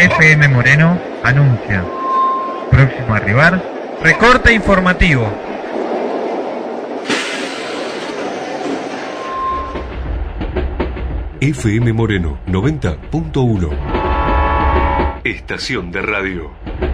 FM Moreno anuncia. Próximo a arribar, recorte informativo. FM Moreno 90.1. Estación de radio.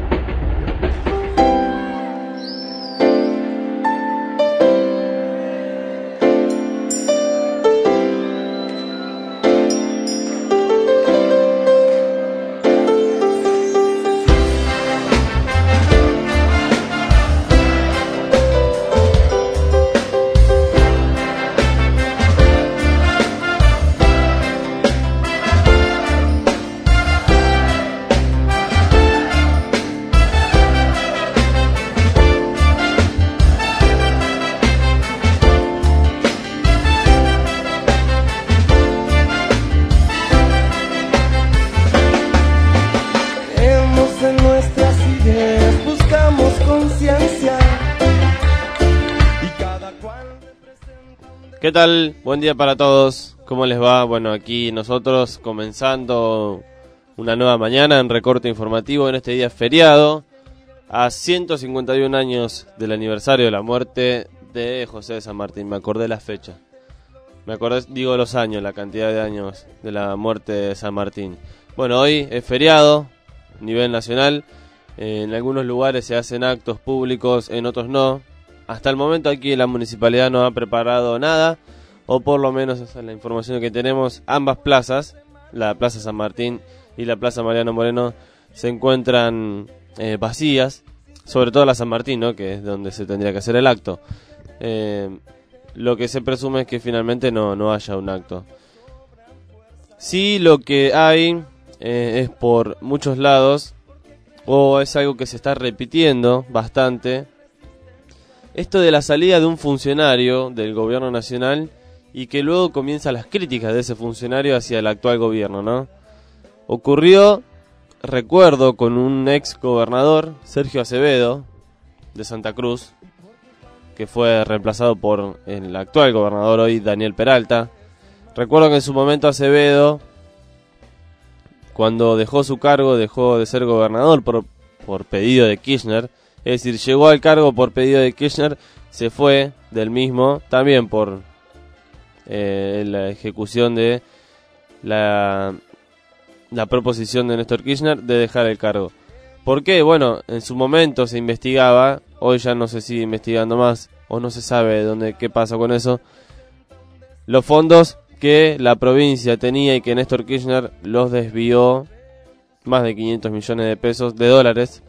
¿Qué tal? Buen día para todos. ¿Cómo les va? Bueno, aquí nosotros comenzando una nueva mañana en recorte informativo en este día feriado, a 151 años del aniversario de la muerte de José de San Martín. Me acordé la fecha. Me acordé, digo los años, la cantidad de años de la muerte de San Martín. Bueno, hoy es feriado a nivel nacional. En algunos lugares se hacen actos públicos, en otros no. Hasta el momento aquí la municipalidad no ha preparado nada, o por lo menos esa es la información que tenemos. Ambas plazas, la Plaza San Martín y la Plaza Mariano Moreno, se encuentran vacías, sobre todo la San Martín, ¿no?, que es donde se tendría que hacer el acto. Lo que se presume es que finalmente no haya un acto. Sí, lo que hay es por muchos lados, o es algo que se está repitiendo bastante, esto de la salida de un funcionario del gobierno nacional y que luego comienzan las críticas de ese funcionario hacia el actual gobierno, ¿no? Ocurrió, recuerdo, con un ex gobernador, Sergio Acevedo, de Santa Cruz, que fue reemplazado por el actual gobernador hoy, Daniel Peralta. Recuerdo que en su momento Acevedo, cuando dejó su cargo, dejó de ser gobernador por pedido de Kirchner. Es decir, llegó al cargo por pedido de Kirchner, se fue del mismo, también por la ejecución de la proposición de Néstor Kirchner de dejar el cargo. ¿Por qué? Bueno, en su momento se investigaba, hoy ya no se sigue investigando más, o no se sabe qué pasa con eso. Los fondos que la provincia tenía y que Néstor Kirchner los desvió, más de 500 millones de dólares,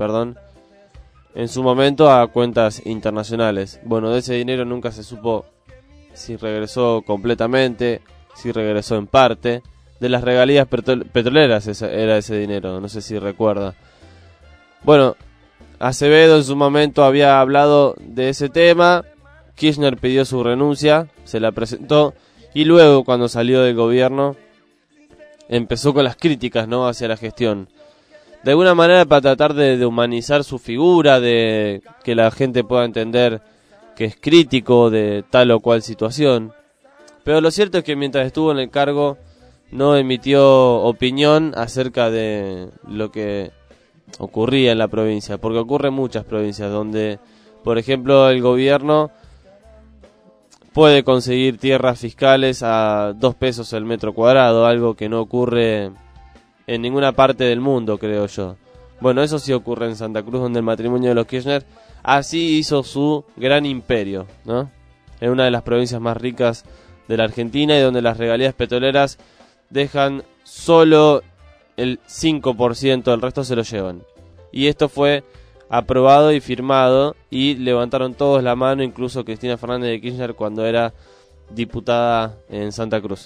en su momento a cuentas internacionales. Bueno, de ese dinero nunca se supo si regresó completamente, si regresó en parte. De las regalías petroleras era ese dinero, no sé si recuerda. Bueno, Acevedo en su momento había hablado de ese tema, Kirchner pidió su renuncia, se la presentó, y luego cuando salió del gobierno empezó con las críticas, ¿no?, hacia la gestión. De alguna manera para tratar de humanizar su figura, de que la gente pueda entender que es crítico de tal o cual situación. Pero lo cierto es que mientras estuvo en el cargo no emitió opinión acerca de lo que ocurría en la provincia, porque ocurre en muchas provincias donde, por ejemplo, el gobierno puede conseguir tierras fiscales a 2 pesos el metro cuadrado, algo que no ocurre en ninguna parte del mundo, creo yo. Bueno, eso sí ocurre en Santa Cruz, donde el matrimonio de los Kirchner así hizo su gran imperio, ¿no? En una de las provincias más ricas de la Argentina y donde las regalías petroleras dejan solo el 5%, el resto se lo llevan. Y esto fue aprobado y firmado y levantaron todos la mano, incluso Cristina Fernández de Kirchner cuando era diputada en Santa Cruz.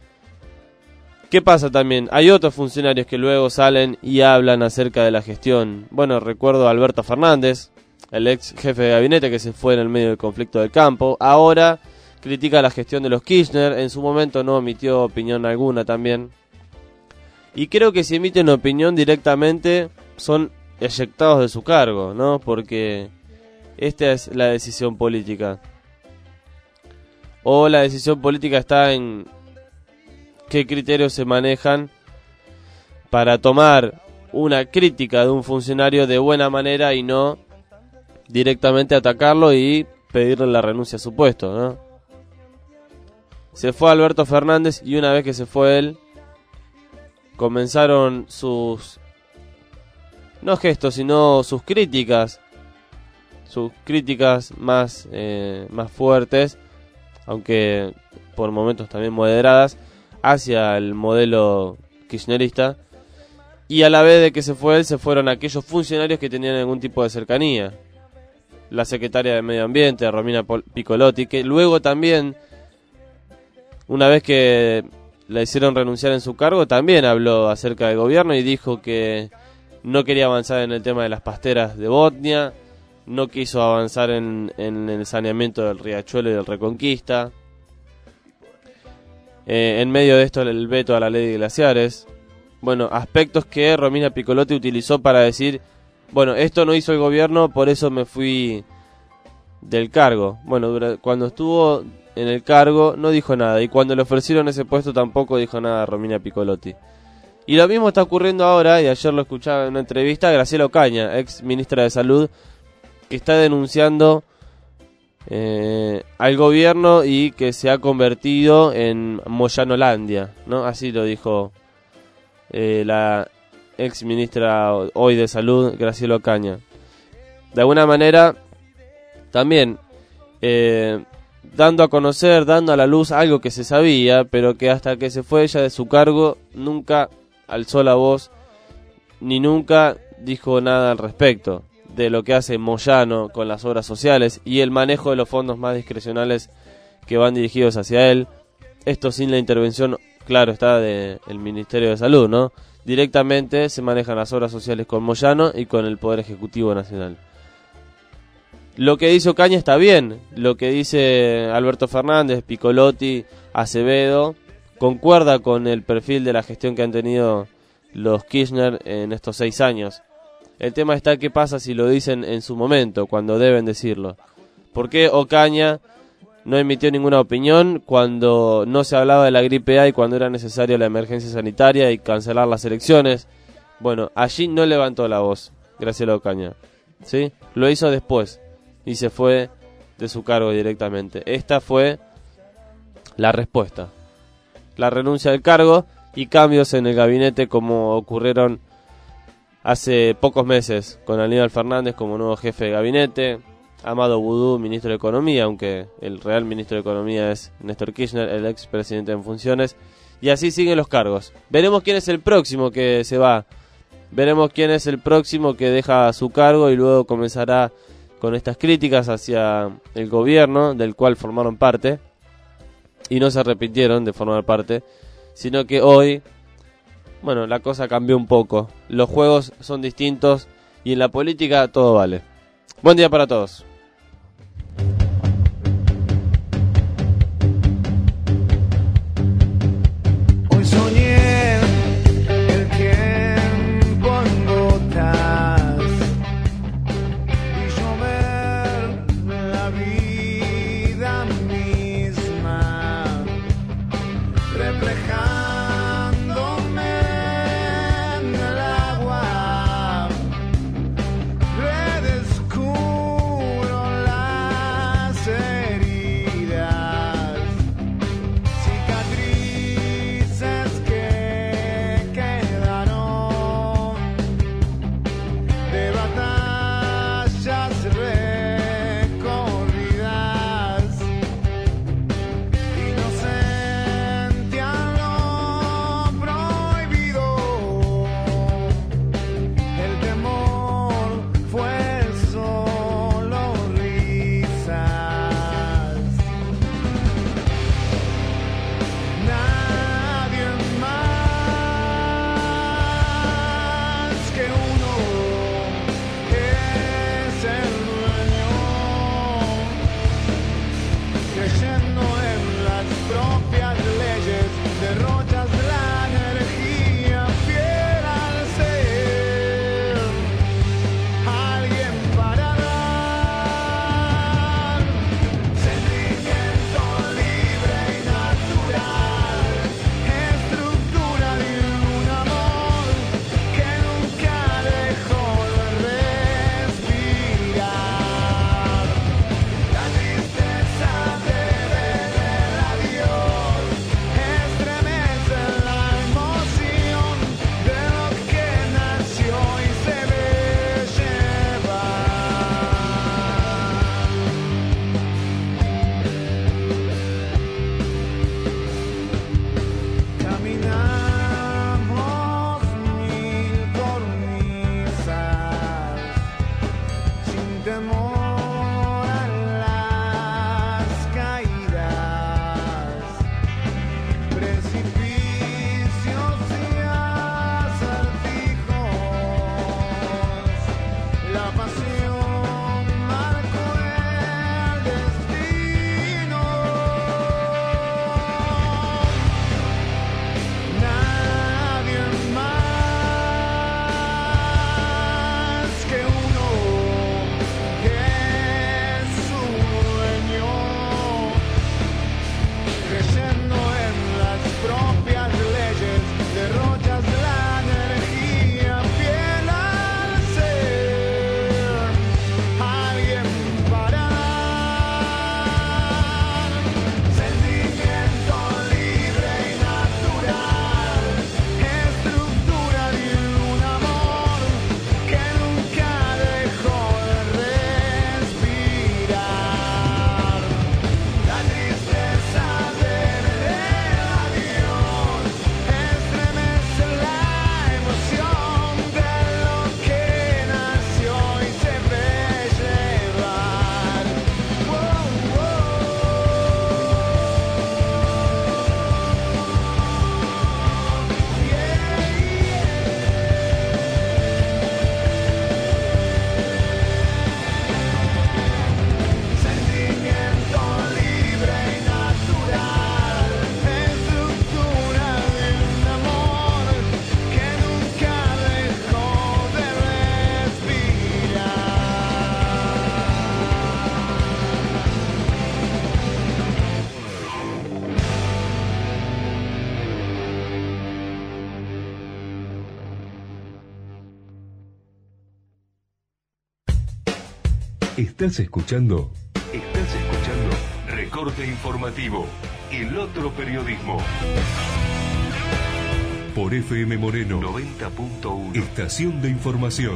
¿Qué pasa también? Hay otros funcionarios que luego salen y hablan acerca de la gestión. Bueno, recuerdo a Alberto Fernández, el ex jefe de gabinete que se fue en el medio del conflicto del campo. Ahora critica la gestión de los Kirchner, en su momento no emitió opinión alguna también. Y creo que si emiten opinión directamente son eyectados de su cargo, ¿no? Porque esta es la decisión política. O la decisión política está en qué criterios se manejan para tomar una crítica de un funcionario de buena manera y no directamente atacarlo y pedirle la renuncia a su puesto, ¿no? Se fue Alberto Fernández y una vez que se fue él, comenzaron sus, no gestos, sino sus críticas más fuertes, aunque por momentos también moderadas, hacia el modelo kirchnerista. Y a la vez de que se fue él, se fueron aquellos funcionarios que tenían algún tipo de cercanía. La secretaria de Medio Ambiente, Romina Piccolotti, que luego también, una vez que la hicieron renunciar en su cargo, también habló acerca del gobierno y dijo que no quería avanzar en el tema de las pasteras de Botnia, no quiso avanzar en el saneamiento del Riachuelo y del Reconquista. En medio de esto, el veto a la ley de glaciares. Bueno, aspectos que Romina Piccolotti utilizó para decir, bueno, esto no hizo el gobierno, por eso me fui del cargo. Bueno, cuando estuvo en el cargo no dijo nada, y cuando le ofrecieron ese puesto tampoco dijo nada a Romina Piccolotti. Y lo mismo está ocurriendo ahora, y ayer lo escuchaba en una entrevista, Graciela Ocaña, ex ministra de Salud, que está denunciando al gobierno y que se ha convertido en Moyanolandia, ¿no? Así lo dijo la ex ministra hoy de Salud, Graciela Ocaña. De alguna manera, también dando a conocer, dando a la luz algo que se sabía, pero que hasta que se fue ella de su cargo nunca alzó la voz ni nunca dijo nada al respecto de lo que hace Moyano con las obras sociales y el manejo de los fondos más discrecionales que van dirigidos hacia él. Esto sin la intervención, claro, está del Ministerio de Salud, ¿no? Directamente se manejan las obras sociales con Moyano y con el Poder Ejecutivo Nacional. Lo que dice Ocaña está bien, lo que dice Alberto Fernández, Piccolotti, Acevedo, concuerda con el perfil de la gestión que han tenido los Kirchner en estos 6 años. El tema está qué pasa si lo dicen en su momento, cuando deben decirlo. ¿Por qué Ocaña no emitió ninguna opinión cuando no se hablaba de la gripe A y cuando era necesaria la emergencia sanitaria y cancelar las elecciones? Bueno, allí no levantó la voz Graciela Ocaña, ¿sí? Lo hizo después y se fue de su cargo directamente. Esta fue la respuesta. La renuncia del cargo y cambios en el gabinete como ocurrieron hace pocos meses con Aníbal Fernández como nuevo jefe de gabinete, Amado Boudou, ministro de Economía, aunque el real ministro de Economía es Néstor Kirchner, el ex presidente en funciones, y así siguen los cargos. Veremos quién es el próximo que se va, veremos quién es el próximo que deja su cargo y luego comenzará con estas críticas hacia el gobierno del cual formaron parte y no se arrepintieron de formar parte, sino que hoy, bueno, la cosa cambió un poco. Los juegos son distintos y en la política todo vale. Buen día para todos. Hoy soñé el tiempo en gotas y llover la vida misma reflejada redescubro Estás escuchando Recorte Informativo, el otro periodismo. Por FM Moreno 90.1, Estación de Información.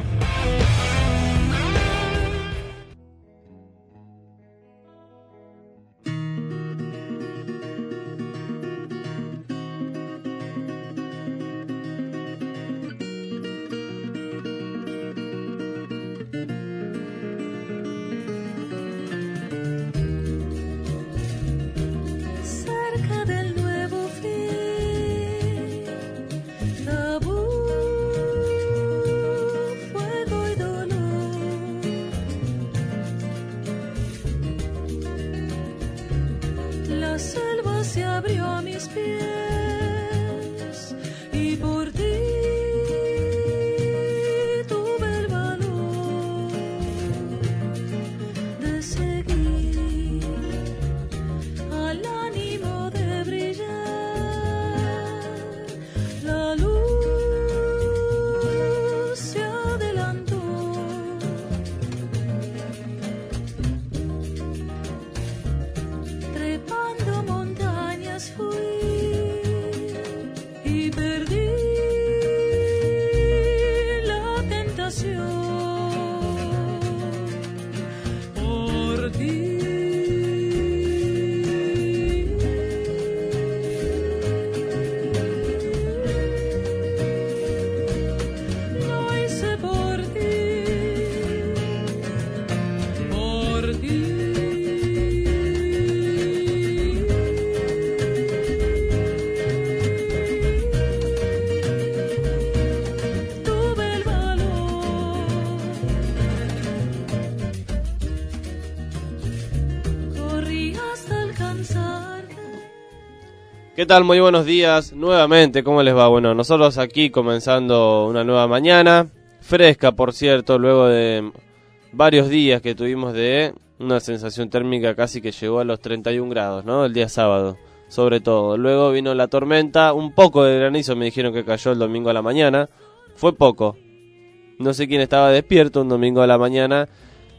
¿Qué tal? Muy buenos días nuevamente, ¿cómo les va? Bueno, nosotros aquí comenzando una nueva mañana, fresca por cierto, luego de varios días que tuvimos de una sensación térmica casi que llegó a los 31 grados, ¿no? El día sábado, sobre todo. Luego vino la tormenta, un poco de granizo me dijeron que cayó el domingo a la mañana, fue poco. No sé quién estaba despierto un domingo a la mañana,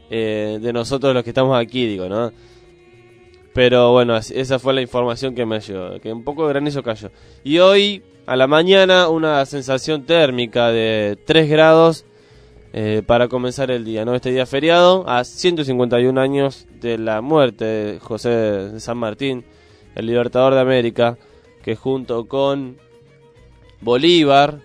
de nosotros los que estamos aquí, digo, ¿no? Pero bueno, esa fue la información que me llegó, que un poco de granizo cayó. Y hoy, a la mañana, una sensación térmica de 3 grados para comenzar el día, ¿no? Este día feriado, a 151 años de la muerte de José de San Martín, el libertador de América, que junto con Bolívar,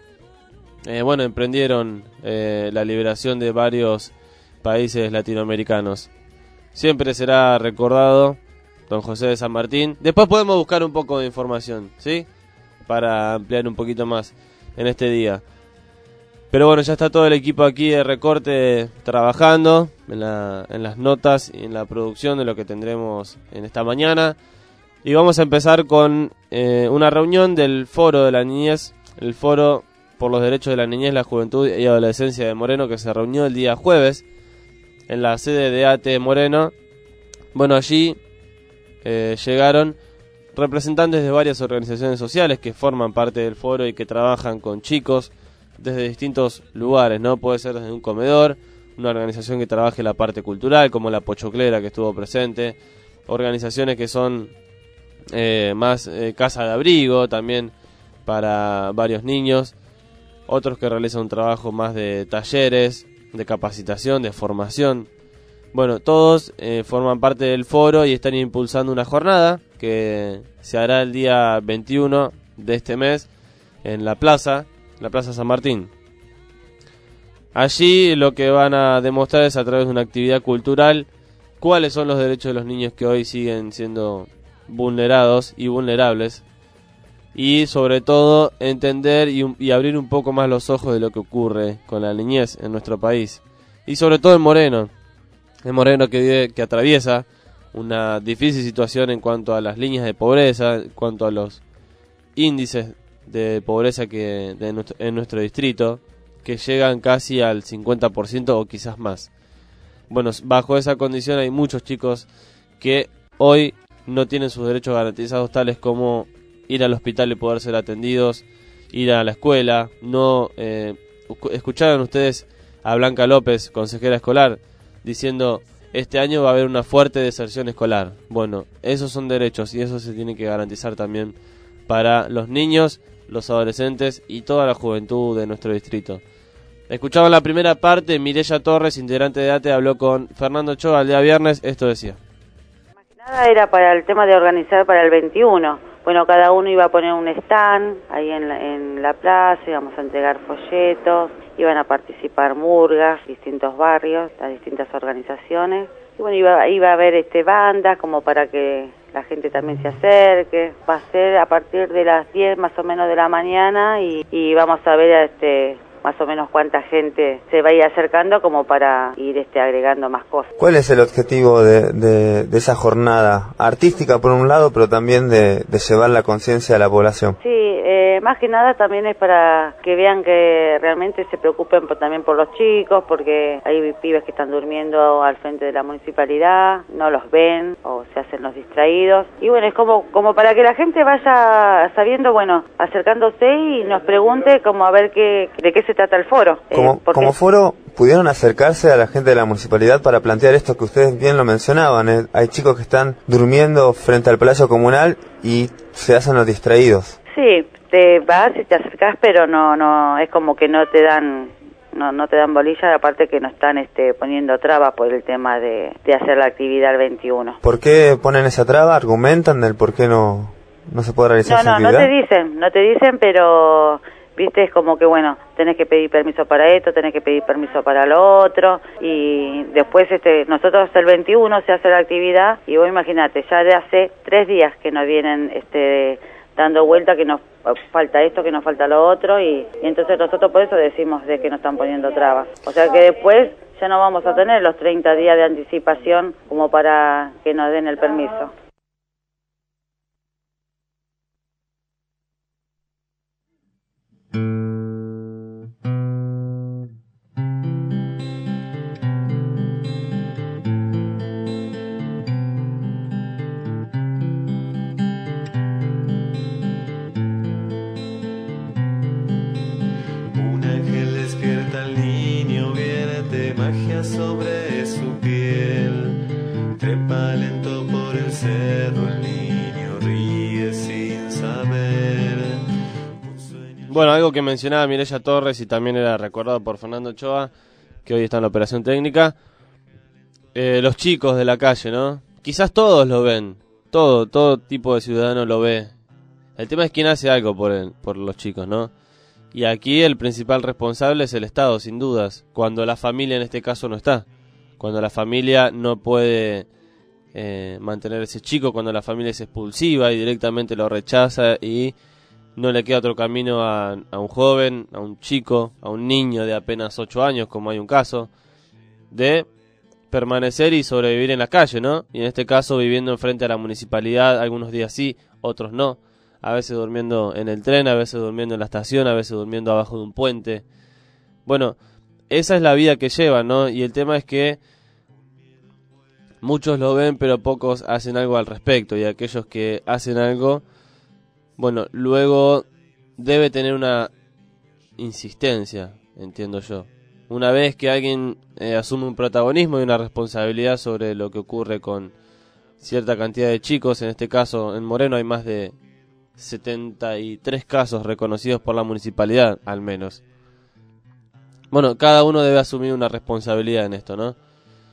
emprendieron la liberación de varios países latinoamericanos. Siempre será recordado don José de San Martín. Después podemos buscar un poco de información, ¿sí? Para ampliar un poquito más en este día. Pero bueno, ya está todo el equipo aquí de Recorte trabajando en las notas y en la producción de lo que tendremos en esta mañana. Y vamos a empezar con una reunión del Foro de la Niñez, el Foro por los Derechos de la Niñez, la Juventud y Adolescencia de Moreno, que se reunió el día jueves en la sede de ATE Moreno. Bueno, allí llegaron representantes de varias organizaciones sociales que forman parte del foro y que trabajan con chicos desde distintos lugares, ¿no? Puede ser desde un comedor, una organización que trabaje la parte cultural, como la Pochoclera, que estuvo presente, organizaciones que son más casa de abrigo, también para varios niños, otros que realizan un trabajo más de talleres, de capacitación, de formación. Bueno, todos forman parte del foro y están impulsando una jornada que se hará el día 21 de este mes en la Plaza San Martín. Allí lo que van a demostrar es a través de una actividad cultural cuáles son los derechos de los niños que hoy siguen siendo vulnerados y vulnerables. Y sobre todo entender y abrir un poco más los ojos de lo que ocurre con la niñez en nuestro país. Y sobre todo en Moreno. En Moreno que atraviesa una difícil situación en cuanto a las líneas de pobreza, en cuanto a los índices de pobreza en nuestro distrito, que llegan casi al 50% o quizás más. Bueno, bajo esa condición hay muchos chicos que hoy no tienen sus derechos garantizados, tales como ir al hospital y poder ser atendidos, ir a la escuela. No escucharon ustedes a Blanca López, consejera escolar, diciendo este año va a haber una fuerte deserción escolar. Bueno, esos son derechos y eso se tiene que garantizar también para los niños, los adolescentes y toda la juventud de nuestro distrito. Escuchamos la primera parte. Mireya Torres, integrante de ATE, habló con Fernando Ochoa el día viernes. Esto decía. Más que nada era para el tema de organizar para el 21. Bueno, cada uno iba a poner un stand ahí en la plaza, íbamos a entregar folletos, iban a participar murgas, distintos barrios, las distintas organizaciones. Y bueno, iba a haber bandas como para que la gente también se acerque. Va a ser a partir de las 10 más o menos de la mañana y vamos a ver más o menos cuánta gente se va a ir acercando como para ir agregando más cosas. ¿Cuál es el objetivo de esa jornada artística por un lado, pero también de llevar la conciencia a la población? Sí, más que nada también es para que vean que realmente se preocupen también por los chicos, porque hay pibes que están durmiendo al frente de la municipalidad, no los ven o se hacen los distraídos. Y bueno, es como para que la gente vaya sabiendo, bueno, acercándose y nos pregunte como a ver de qué se trata el foro. Como foro, ¿pudieron acercarse a la gente de la municipalidad para plantear esto que ustedes bien lo mencionaban? Hay chicos que están durmiendo frente al Palacio Comunal y se hacen los distraídos. Sí, te vas y te acercás, pero no es como que no te dan bolilla, aparte que no están poniendo trabas por el tema de hacer la actividad el 21. ¿Por qué ponen esa traba? ¿Argumentan del por qué no se puede realizar esa actividad? No te dicen, pero viste, es como que bueno, tenés que pedir permiso para esto, tenés que pedir permiso para lo otro, y después nosotros el 21 se hace la actividad, y vos imaginate, ya de hace 3 días que nos vienen dando vuelta que nos falta esto, que nos falta lo otro, y entonces nosotros por eso decimos de que nos están poniendo trabas. O sea que después ya no vamos a tener los 30 días de anticipación como para que nos den el permiso. Sobre su piel, trepa lento por el cerro, el niño ríe sin saber. Bueno, algo que mencionaba Mireya Torres y también era recordado por Fernando Ochoa, que hoy está en la operación técnica, los chicos de la calle, ¿no? Quizás todos lo ven, todo tipo de ciudadano lo ve. El tema es quién hace algo por los chicos, ¿no? Y aquí el principal responsable es el Estado, sin dudas, cuando la familia en este caso no está, cuando la familia no puede mantener ese chico, cuando la familia es expulsiva y directamente lo rechaza y no le queda otro camino a un joven, a un chico, a un niño de apenas 8 años, como hay un caso, de permanecer y sobrevivir en la calle, ¿no? Y en este caso viviendo enfrente a la municipalidad, algunos días sí, otros no. A veces durmiendo en el tren, a veces durmiendo en la estación, a veces durmiendo abajo de un puente. Bueno, esa es la vida que llevan, ¿no? Y el tema es que muchos lo ven, pero pocos hacen algo al respecto. Y aquellos que hacen algo, bueno, luego debe tener una insistencia, entiendo yo. Una vez que alguien asume un protagonismo y una responsabilidad sobre lo que ocurre con cierta cantidad de chicos, en este caso en Moreno hay más de 73 casos reconocidos por la municipalidad, al menos. Bueno, cada uno debe asumir una responsabilidad en esto, ¿no?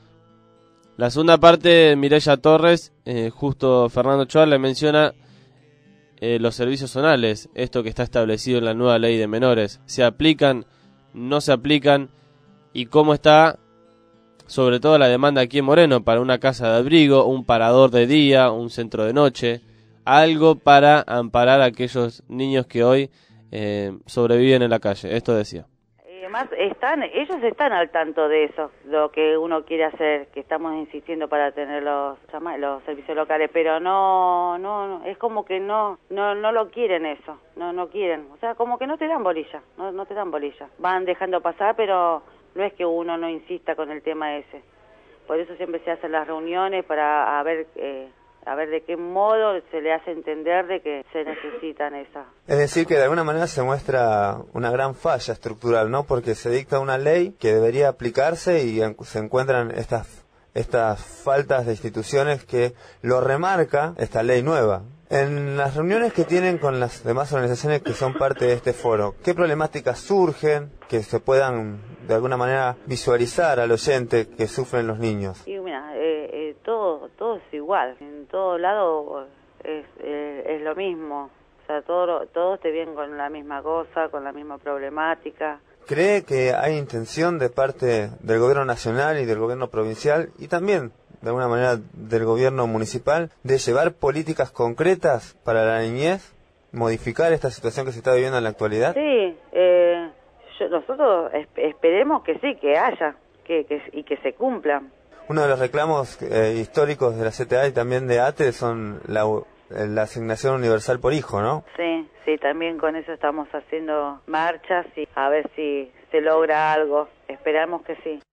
La segunda parte, Mireya Torres, justo Fernando Ochoa le menciona los servicios zonales, esto que está establecido en la nueva ley de menores. ¿Se aplican? ¿No se aplican? ¿Y cómo está, sobre todo, la demanda aquí en Moreno para una casa de abrigo, un parador de día, un centro de noche? Algo para amparar a aquellos niños que hoy sobreviven en la calle. Esto decía. Además, ellos están al tanto de eso, lo que uno quiere hacer, que estamos insistiendo para tener los servicios locales, pero no, es como que no lo quieren eso, no quieren, o sea, como que no te dan bolilla, no te dan bolilla. Van dejando pasar, pero no es que uno no insista con el tema ese. Por eso siempre se hacen las reuniones para ver de qué modo se le hace entender de que se necesitan esas. Es decir, que de alguna manera se muestra una gran falla estructural, ¿no? Porque se dicta una ley que debería aplicarse y se encuentran estas faltas de instituciones que lo remarca esta ley nueva. En las reuniones que tienen con las demás organizaciones que son parte de este foro, ¿qué problemáticas surgen que se puedan de alguna manera visualizar al oyente que sufren los niños? Y mira, todo es igual, en todo lado es lo mismo, o sea, todos te vienen con la misma cosa, con la misma problemática. ¿Cree que hay intención de parte del gobierno nacional y del gobierno provincial y también de alguna manera del gobierno municipal de llevar políticas concretas para la niñez, modificar esta situación que se está viviendo en la actualidad? Sí, nosotros esperemos que sí, que haya, y que se cumplan. Uno de los reclamos históricos de la CTA y también de ATE son la asignación universal por hijo, ¿no? Sí, también con eso estamos haciendo marchas y a ver si se logra algo. Esperamos que sí.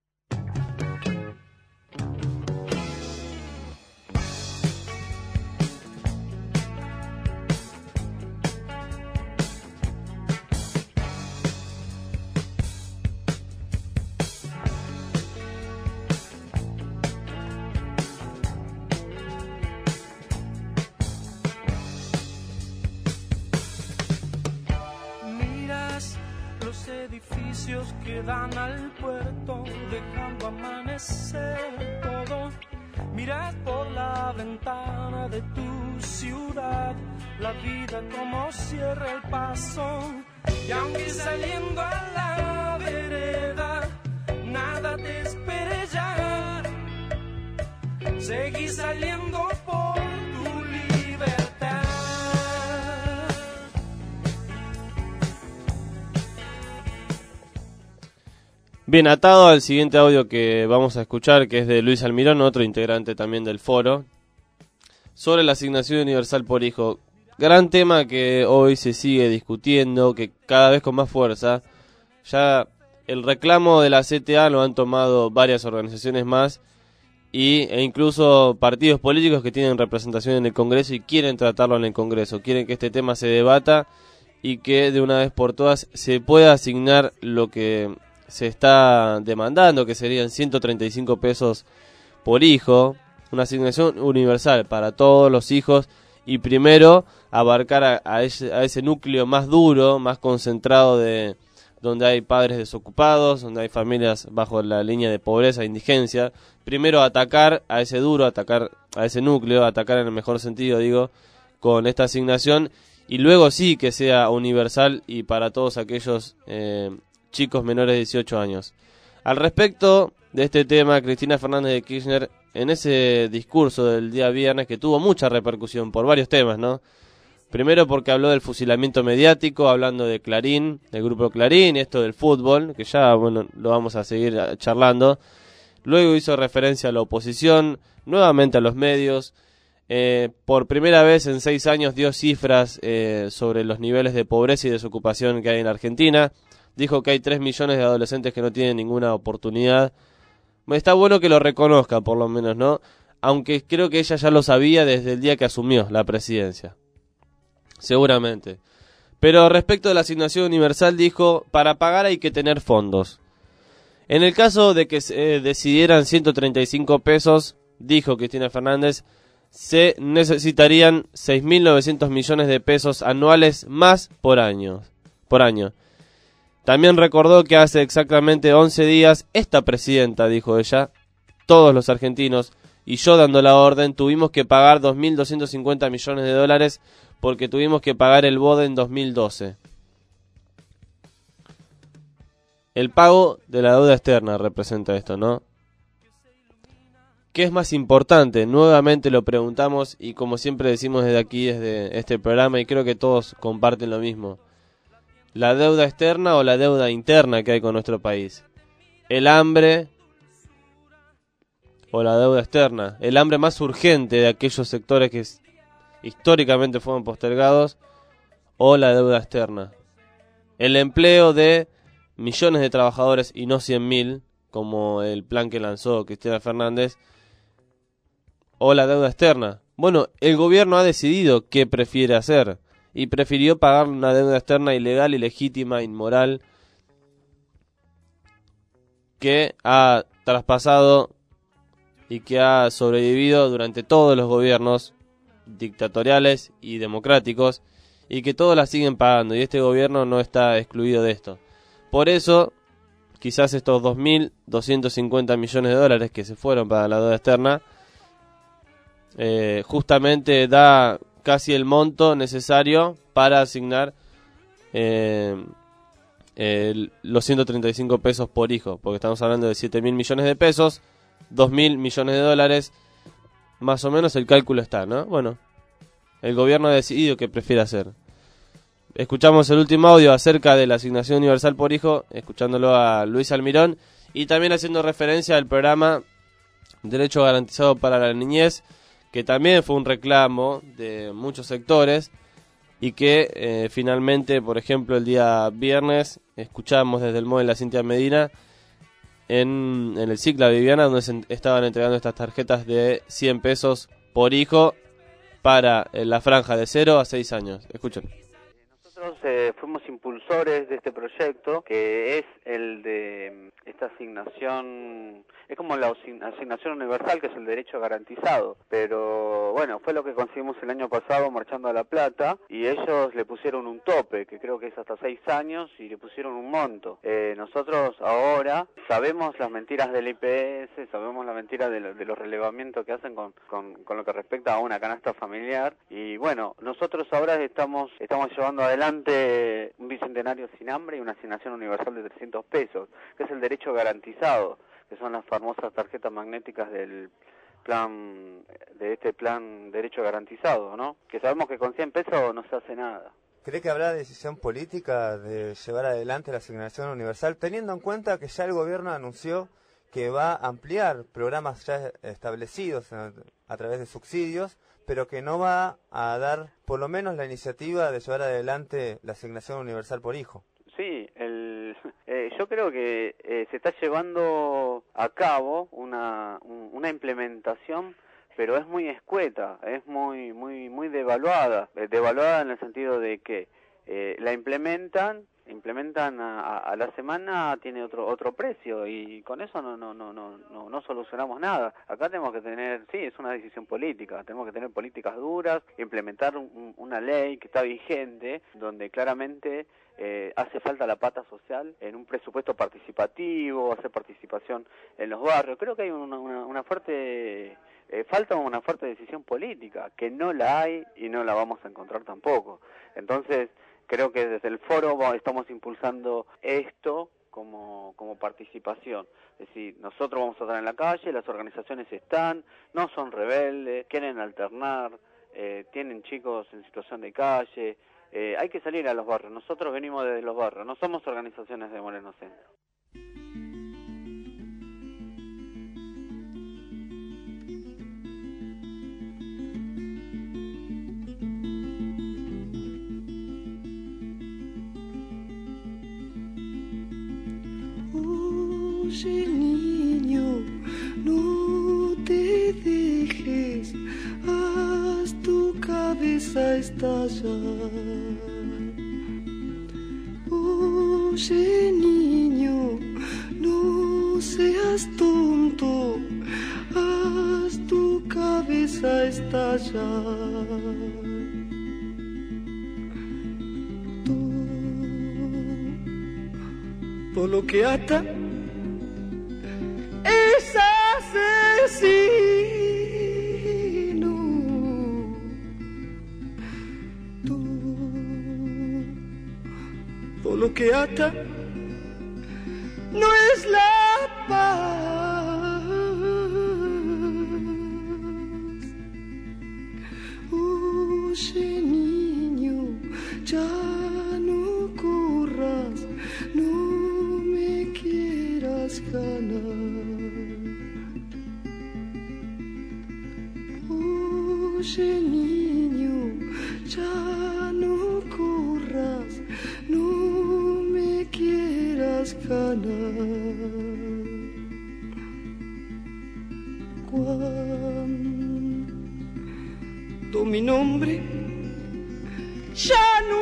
Que dan al puerto dejando amanecer todo. Miras por la ventana de tu ciudad la vida como cierra el paso, y aunque saliendo a la vereda nada te espere ya, seguí saliendo por tu libertad. Bien, atado al siguiente audio que vamos a escuchar, que es de Luis Almirón, otro integrante también del foro, sobre la asignación universal por hijo. Gran tema que hoy se sigue discutiendo, que cada vez con más fuerza. Ya el reclamo de la CTA lo han tomado varias organizaciones más e incluso partidos políticos que tienen representación en el Congreso y quieren tratarlo en el Congreso. Quieren que este tema se debata y que de una vez por todas se pueda asignar lo que se está demandando, que serían 135 pesos por hijo, una asignación universal para todos los hijos y primero abarcar a ese núcleo más duro, más concentrado de donde hay padres desocupados, donde hay familias bajo la línea de pobreza e indigencia. Primero atacar a ese duro, atacar a ese núcleo, atacar en el mejor sentido, digo, con esta asignación, y luego sí que sea universal y para todos aquellos chicos menores de 18 años. Al respecto de este tema, Cristina Fernández de Kirchner, en ese discurso del día viernes, que tuvo mucha repercusión por varios temas, ¿no? Primero porque habló del fusilamiento mediático, hablando de Clarín, del grupo Clarín, y esto del fútbol, que ya, bueno, lo vamos a seguir charlando. Luego hizo referencia a la oposición, nuevamente a los medios. Por primera vez en 6 años dio cifras sobre los niveles de pobreza y desocupación que hay en Argentina. Dijo que hay 3 millones de adolescentes que no tienen ninguna oportunidad. Está bueno que lo reconozca, por lo menos, ¿no? Aunque creo que ella ya lo sabía desde el día que asumió la presidencia. Seguramente. Pero respecto de la asignación universal, dijo, para pagar hay que tener fondos. En el caso de que se decidieran 135 pesos, dijo Cristina Fernández, se necesitarían 6.900 millones de pesos anuales más por año. También recordó que hace exactamente 11 días, esta presidenta, dijo ella, todos los argentinos, y yo dando la orden, tuvimos que pagar 2.250 millones de dólares porque tuvimos que pagar el BODE en 2012. El pago de la deuda externa representa esto, ¿no? ¿Qué es más importante? Nuevamente lo preguntamos y como siempre decimos desde aquí, desde este programa, y creo que todos comparten lo mismo. ¿La deuda externa o la deuda interna que hay con nuestro país? ¿El hambre o la deuda externa? ¿El hambre más urgente de aquellos sectores que históricamente fueron postergados o la deuda externa? ¿El empleo de millones de trabajadores y no 100.000, como el plan que lanzó Cristina Fernández, o la deuda externa? Bueno, el gobierno ha decidido qué prefiere hacer y prefirió pagar una deuda externa ilegal, ilegítima, inmoral, que ha traspasado y que ha sobrevivido durante todos los gobiernos dictatoriales y democráticos, y que todos la siguen pagando, y este gobierno no está excluido de esto. Por eso, quizás estos 2.250 millones de dólares que se fueron para la deuda externa, justamente da casi el monto necesario para asignar los 135 pesos por hijo, porque estamos hablando de 7.000 millones de pesos, 2.000 millones de dólares, más o menos el cálculo está, ¿no? Bueno, el gobierno ha decidido qué prefiere hacer. Escuchamos el último audio acerca de la asignación universal por hijo, escuchándolo a Luis Almirón, y también haciendo referencia al programa Derecho Garantizado para la Niñez, que también fue un reclamo de muchos sectores, y que finalmente, por ejemplo, el día viernes, escuchamos desde el móvil La Cintia Medina, en el Cicla Viviana, donde se estaban entregando estas tarjetas de 100 pesos por hijo para la franja de 0 a 6 años. Escuchen. Nosotros fuimos impulsores de este proyecto, que es el de esta asignación, es como la asignación universal, que es el derecho garantizado, pero bueno, fue lo que conseguimos el año pasado marchando a La Plata, y ellos le pusieron un tope, que creo que es hasta 6 años, y le pusieron un monto. Nosotros ahora sabemos las mentiras del IPS, sabemos la mentira de los relevamientos que hacen con lo que respecta a una canasta familiar, y bueno, nosotros ahora estamos llevando adelante un bicentenario sin hambre y una asignación universal de 300 pesos, que es el derecho garantizado, que son las famosas tarjetas magnéticas del plan, de este plan derecho garantizado, ¿no? Que sabemos que con 100 pesos no se hace nada. ¿Cree que habrá decisión política de llevar adelante la asignación universal, teniendo en cuenta que ya el gobierno anunció que va a ampliar programas ya establecidos a través de subsidios, pero que no va a dar por lo menos la iniciativa de llevar adelante la asignación universal por hijo? Sí, yo creo que se está llevando a cabo una implementación, pero es muy escueta, es muy devaluada en el sentido de que la implementan a la semana, tiene otro precio, y con eso no solucionamos nada. Acá tenemos que tener, sí, es una decisión política, tenemos que tener políticas duras, implementar una ley que está vigente, donde claramente hace falta la pata social en un presupuesto participativo, hacer participación en los barrios. Creo que hay una fuerte falta una fuerte decisión política, que no la hay y no la vamos a encontrar tampoco. Entonces, creo que desde el foro estamos impulsando esto como participación. Es decir, nosotros vamos a estar en la calle, las organizaciones están, no son rebeldes, quieren alternar, tienen chicos en situación de calle, hay que salir a los barrios. Nosotros venimos desde los barrios, no somos organizaciones de Moreno Centro. Oye, niño, no te dejes, haz tu cabeza estallar. Oye, niño, no seas tonto, haz tu cabeza estallar. Todo lo que ata es asesino. Todo lo que ata no es la paz. Oye, niño, ya no corras, no me quieras ganar. Oye, niño, ya no corras, no me quieras ganar. Cuando mi nombre ya no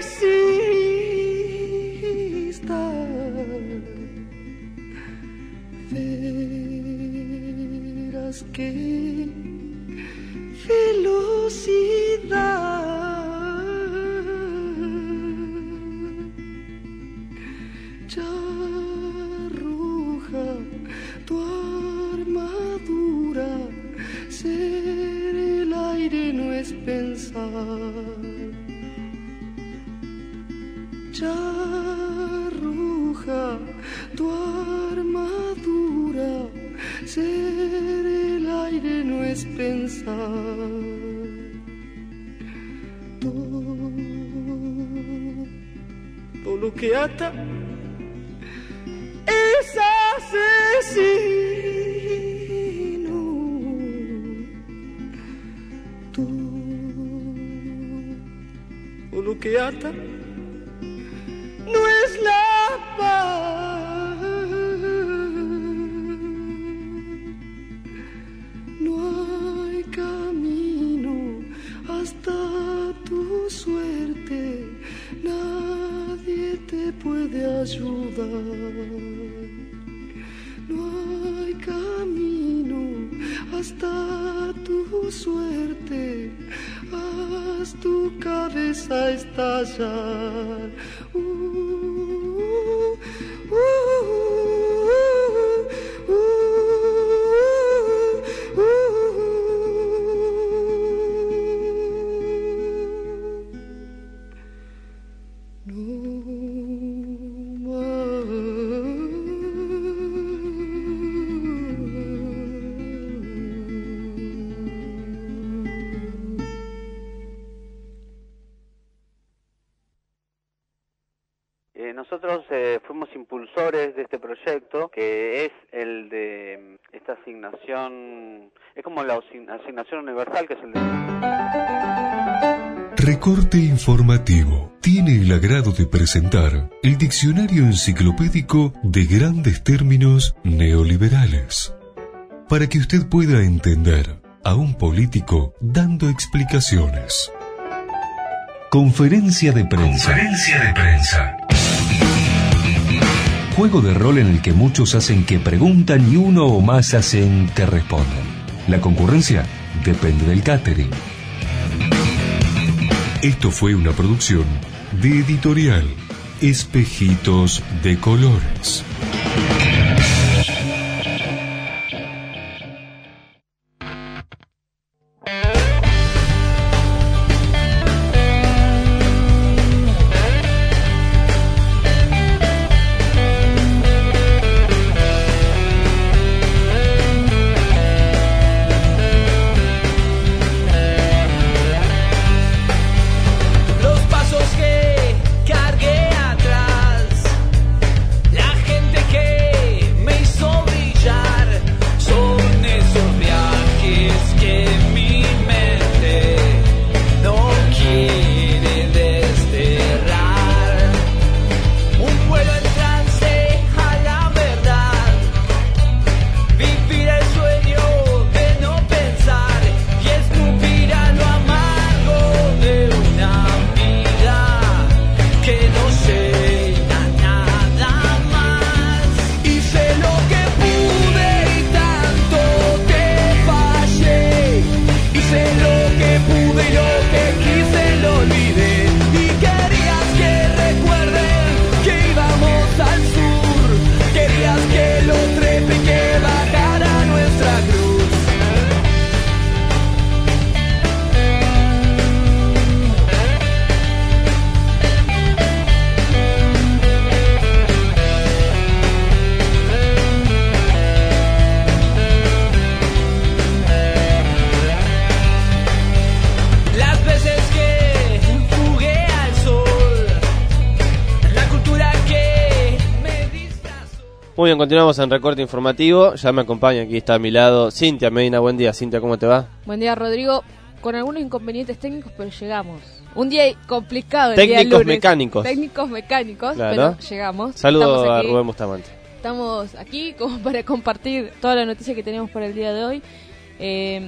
exista, verás más que velocidad. Ya arroja tu armadura, ser el aire no es pensar. Ya arroja tu armadura, ser el aire no es pensar. Todo lo que ata es asesino. Todo lo que ata no es la paz. No hay camino hasta tu suerte, nadie te puede ayudar. No hay camino hasta tu suerte, haz tu cabeza estallar. Nosotros fuimos impulsores de este proyecto, que es el de esta asignación, es como la asignación universal, que es el de... Recorte informativo. Tiene el agrado de presentar el diccionario enciclopédico de grandes términos neoliberales, para que usted pueda entender a un político dando explicaciones. Conferencia de prensa. Juego de rol en el que muchos hacen que preguntan y uno o más hacen que responden. La concurrencia depende del catering. Esto fue una producción de Editorial Espejitos de Colores. Muy bien, continuamos en Recorte Informativo. Ya me acompaña, aquí está a mi lado Cintia Medina. Buen día, Cintia, ¿cómo te va? Buen día, Rodrigo. Con algunos inconvenientes técnicos, pero llegamos. Un día complicado el Técnicos día lunes. mecánicos. Técnicos mecánicos, claro. Pero llegamos. Saludos a Rubén Bustamante. Estamos aquí como para compartir toda la noticia que tenemos para el día de hoy.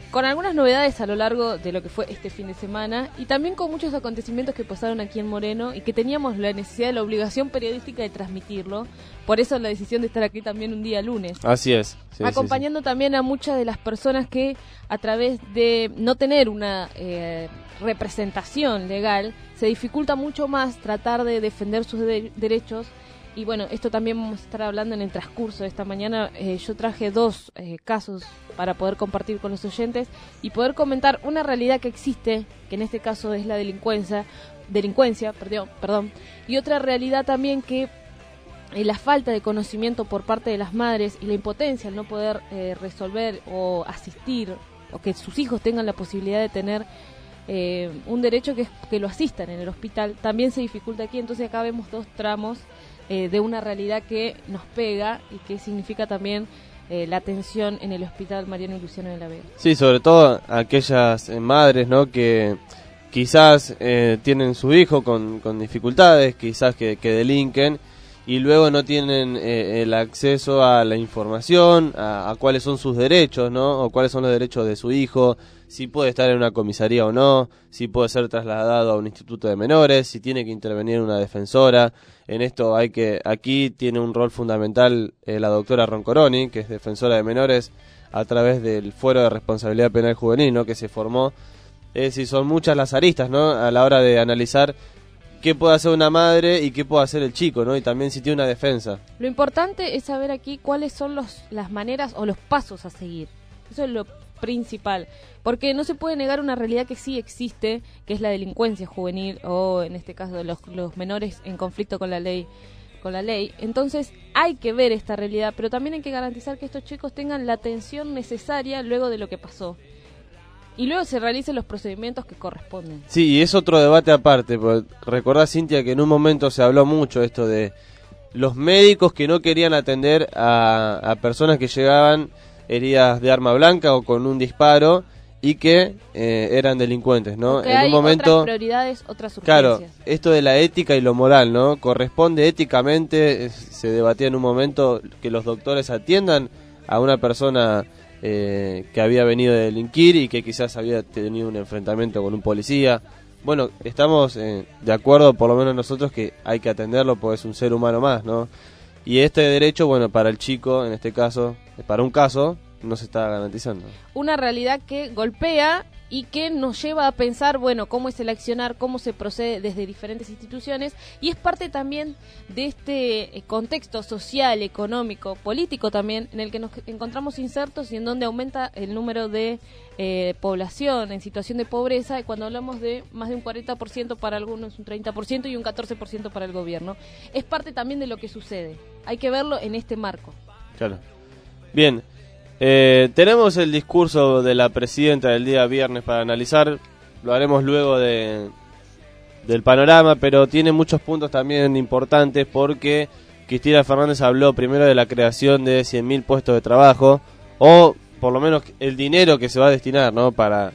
con algunas novedades a lo largo de lo que fue este fin de semana y también con muchos acontecimientos que pasaron aquí en Moreno y que teníamos la necesidad, la obligación periodística de transmitirlo. Por eso la decisión de estar aquí también un día lunes. Así es. Sí, acompañando también a muchas de las personas que a través de no tener una representación legal se dificulta mucho más tratar de defender sus derechos. Y bueno, esto también vamos a estar hablando en el transcurso de esta mañana. Yo traje 2 casos para poder compartir con los oyentes y poder comentar una realidad que existe, que en este caso es la delincuencia, y otra realidad también que la falta de conocimiento por parte de las madres y la impotencia al no poder resolver o asistir o que sus hijos tengan la posibilidad de tener un derecho que es que lo asistan en el hospital, también se dificulta aquí. Entonces acá vemos 2 tramos de una realidad que nos pega y que significa también la atención en el hospital Mariano y Luciano de la Vega. Sí, sobre todo aquellas madres, ¿no?, que quizás tienen su hijo con dificultades, quizás que delinquen y luego no tienen el acceso a la información, a cuáles son sus derechos, ¿no?, o cuáles son los derechos de su hijo, si puede estar en una comisaría o no, si puede ser trasladado a un instituto de menores, si tiene que intervenir una defensora. En esto aquí tiene un rol fundamental la doctora Roncoroni, que es defensora de menores a través del Fuero de Responsabilidad Penal Juvenil, ¿no?, que se formó. Es decir, son muchas las aristas, ¿no?, a la hora de analizar qué puede hacer una madre y qué puede hacer el chico, ¿no?, y también si tiene una defensa. Lo importante es saber aquí cuáles son las maneras o los pasos a seguir. Eso es lo principal, porque no se puede negar una realidad que sí existe, que es la delincuencia juvenil o en este caso los menores en conflicto con la ley. Entonces hay que ver esta realidad, pero también hay que garantizar que estos chicos tengan la atención necesaria luego de lo que pasó y luego se realicen los procedimientos que corresponden. Sí, y es otro debate aparte, porque recordá, Cintia, que en un momento se habló mucho esto de los médicos que no querían atender a personas que llegaban heridas de arma blanca o con un disparo y que eran delincuentes, ¿no? Porque en un momento otras prioridades, otras urgencias. Claro, esto de la ética y lo moral, ¿no? Corresponde éticamente, se debatía en un momento que los doctores atiendan a una persona que había venido a delinquir y que quizás había tenido un enfrentamiento con un policía. Bueno, estamos de acuerdo, por lo menos nosotros, que hay que atenderlo porque es un ser humano más, ¿no? Y este derecho, bueno, para el chico, en este caso, para un caso, no se está garantizando. Una realidad que golpea y que nos lleva a pensar, bueno, cómo es el accionar, cómo se procede desde diferentes instituciones, y es parte también de este contexto social, económico, político también, en el que nos encontramos insertos y en donde aumenta el número de población en situación de pobreza, y cuando hablamos de más de un 40% para algunos, un 30% y un 14% para el gobierno. Es parte también de lo que sucede. Hay que verlo en este marco. Claro. Bien. Tenemos el discurso de la presidenta del día viernes para analizar, lo haremos luego del panorama, pero tiene muchos puntos también importantes porque Cristina Fernández habló primero de la creación de 100.000 puestos de trabajo, o por lo menos el dinero que se va a destinar, ¿no?, para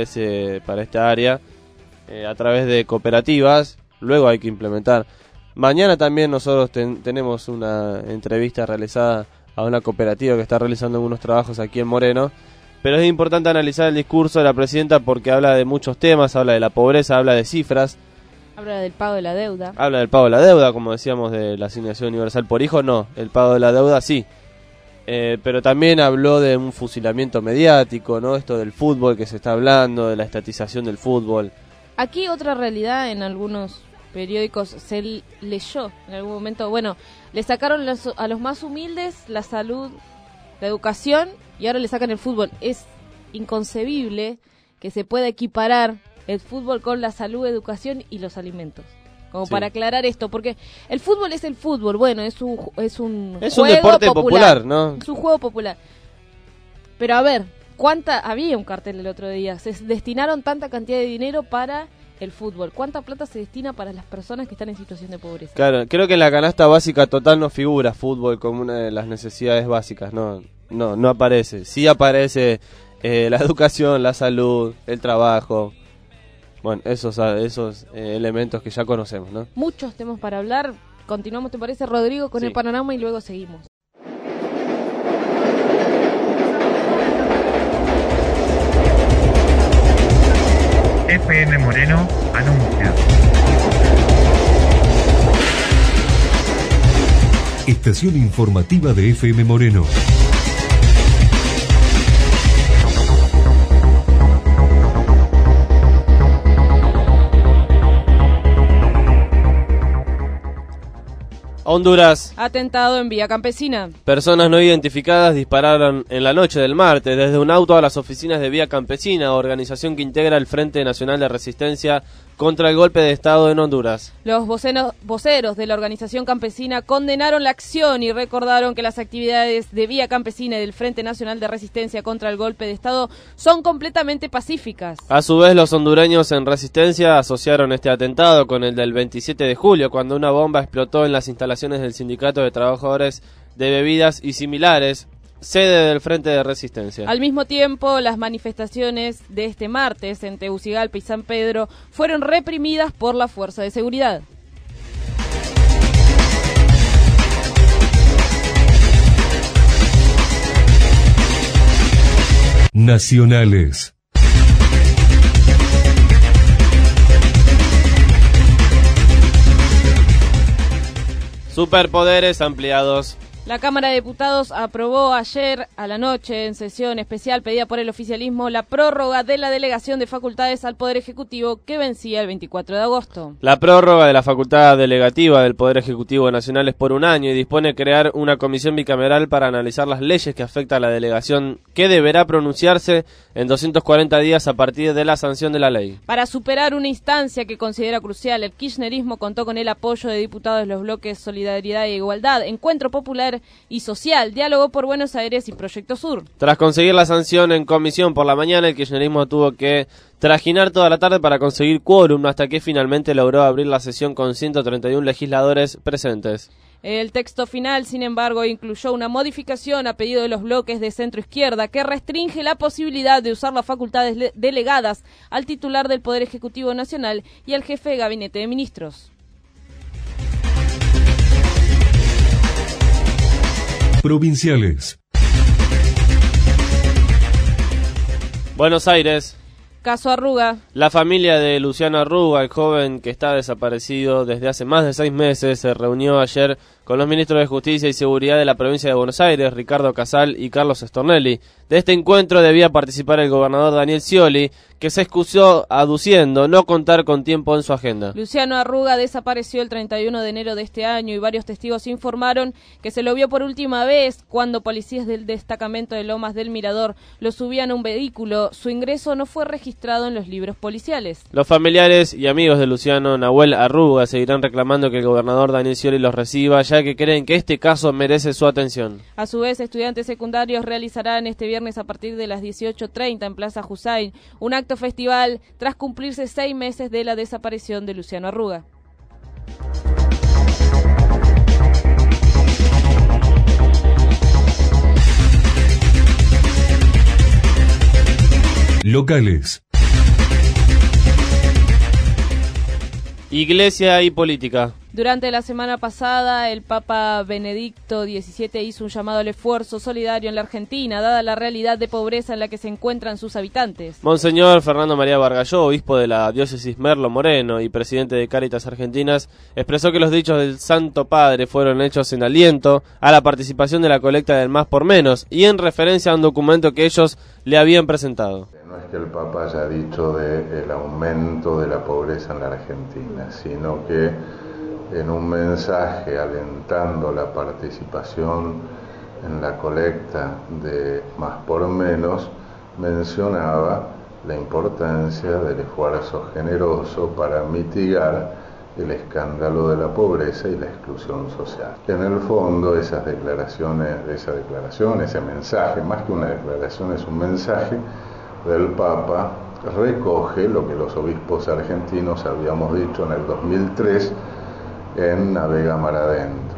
esta área a través de cooperativas. Luego hay que implementar. Mañana también nosotros tenemos una entrevista realizada a una cooperativa que está realizando algunos trabajos aquí en Moreno, pero es importante analizar el discurso de la presidenta porque habla de muchos temas, habla de la pobreza, habla de cifras, habla del pago de la deuda, como decíamos, de la asignación universal por hijo, no, el pago de la deuda sí, pero también habló de un fusilamiento mediático, ¿no?, esto del fútbol que se está hablando, de la estatización del fútbol. Aquí otra realidad en algunos periódicos se leyó en algún momento, bueno, le sacaron a los más humildes la salud, la educación, y ahora le sacan el fútbol. Es inconcebible que se pueda equiparar el fútbol con la salud, educación y los alimentos. Como sí, para aclarar esto, porque el fútbol es el fútbol, bueno, es un juego deporte popular, ¿no? Es un juego popular. Pero a ver, había un cartel el otro día, se destinaron tanta cantidad de dinero para el fútbol. ¿Cuánta plata se destina para las personas que están en situación de pobreza? Claro, creo que en la canasta básica total no figura fútbol como una de las necesidades básicas, no aparece. Sí aparece la educación, la salud, el trabajo. Bueno, esos elementos que ya conocemos, ¿no? Muchos temas para hablar. Continuamos, ¿te parece, Rodrigo, con el panorama y luego seguimos? FM Moreno anuncia. Estación informativa de FM Moreno. Honduras. Atentado en Vía Campesina. Personas no identificadas dispararon en la noche del martes desde un auto a las oficinas de Vía Campesina, organización que integra el Frente Nacional de Resistencia contra el golpe de Estado en Honduras. Los voceros de la organización campesina condenaron la acción y recordaron que las actividades de Vía Campesina y del Frente Nacional de Resistencia contra el golpe de Estado son completamente pacíficas. A su vez, los hondureños en resistencia asociaron este atentado con el del 27 de julio, cuando una bomba explotó en las instalaciones del Sindicato de Trabajadores de Bebidas y Similares, sede del Frente de Resistencia. Al mismo tiempo, las manifestaciones de este martes en Tegucigalpa y San Pedro fueron reprimidas por la fuerza de seguridad. Nacionales. Superpoderes ampliados. La Cámara de Diputados aprobó ayer a la noche, en sesión especial pedida por el oficialismo, la prórroga de la delegación de facultades al Poder Ejecutivo que vencía el 24 de agosto. La prórroga de la facultad delegativa del Poder Ejecutivo Nacional es por un año y dispone crear una comisión bicameral para analizar las leyes que afectan a la delegación, que deberá pronunciarse en 240 días a partir de la sanción de la ley. Para superar una instancia que considera crucial, el kirchnerismo contó con el apoyo de diputados de los bloques Solidaridad e Igualdad, Encuentro Popular y Social, Diálogo por Buenos Aires y Proyecto Sur. Tras conseguir la sanción en comisión por la mañana, el kirchnerismo tuvo que trajinar toda la tarde para conseguir quórum, hasta que finalmente logró abrir la sesión con 131 legisladores presentes. El texto final, sin embargo, incluyó una modificación a pedido de los bloques de centro-izquierda que restringe la posibilidad de usar las facultades delegadas al titular del Poder Ejecutivo Nacional y al jefe de Gabinete de Ministros. Provinciales. Buenos Aires. Caso Arruga. La familia de Luciano Arruga, el joven que está desaparecido desde hace más de 6 meses, se reunió ayer con los ministros de Justicia y Seguridad de la provincia de Buenos Aires, Ricardo Casal y Carlos Stornelli. De este encuentro debía participar el gobernador Daniel Scioli, que se excusó aduciendo no contar con tiempo en su agenda. Luciano Arruga desapareció el 31 de enero de este año y varios testigos informaron que se lo vio por última vez cuando policías del destacamento de Lomas del Mirador lo subían a un vehículo. Su ingreso no fue registrado en los libros policiales. Los familiares y amigos de Luciano Nahuel Arruga seguirán reclamando que el gobernador Daniel Scioli los reciba, ya que creen que este caso merece su atención. A su vez, estudiantes secundarios realizarán este viernes a partir de las 18:30 en Plaza Hussein un acto festival tras cumplirse 6 meses de la desaparición de Luciano Arruga. Locales. Iglesia y política. Durante la semana pasada, el Papa Benedicto XVII hizo un llamado al esfuerzo solidario en la Argentina, dada la realidad de pobreza en la que se encuentran sus habitantes. Monseñor Fernando María Vargalló, obispo de la diócesis Merlo Moreno y presidente de Cáritas Argentinas, expresó que los dichos del Santo Padre fueron hechos en aliento a la participación de la colecta del Más por Menos y en referencia a un documento que ellos le habían presentado. No es que el Papa haya dicho del aumento de la pobreza en la Argentina, sino que en un mensaje alentando la participación en la colecta de Más por Menos, mencionaba la importancia del esfuerzo generoso para mitigar el escándalo de la pobreza y la exclusión social. En el fondo, esa declaración, ese mensaje, más que una declaración, es un mensaje del Papa, recoge lo que los obispos argentinos habíamos dicho en el 2003 en Navega Mar Adentro.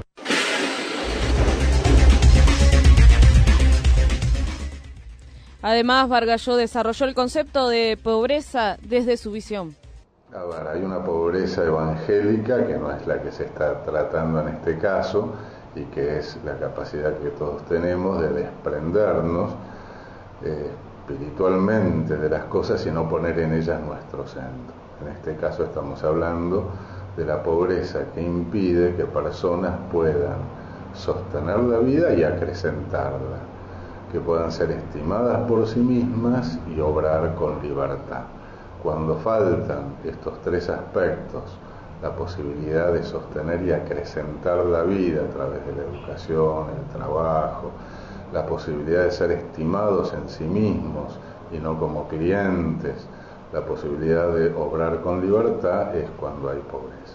Además, Vargalló desarrolló el concepto de pobreza desde su visión. A ver, hay una pobreza evangélica que no es la que se está tratando en este caso y que es la capacidad que todos tenemos de desprendernos espiritualmente de las cosas y no poner en ellas nuestro centro. En este caso estamos hablando de la pobreza que impide que personas puedan sostener la vida y acrecentarla, que puedan ser estimadas por sí mismas y obrar con libertad. Cuando faltan estos tres aspectos, la posibilidad de sostener y acrecentar la vida a través de la educación, el trabajo, la posibilidad de ser estimados en sí mismos y no como clientes, la posibilidad de obrar con libertad, es cuando hay pobreza.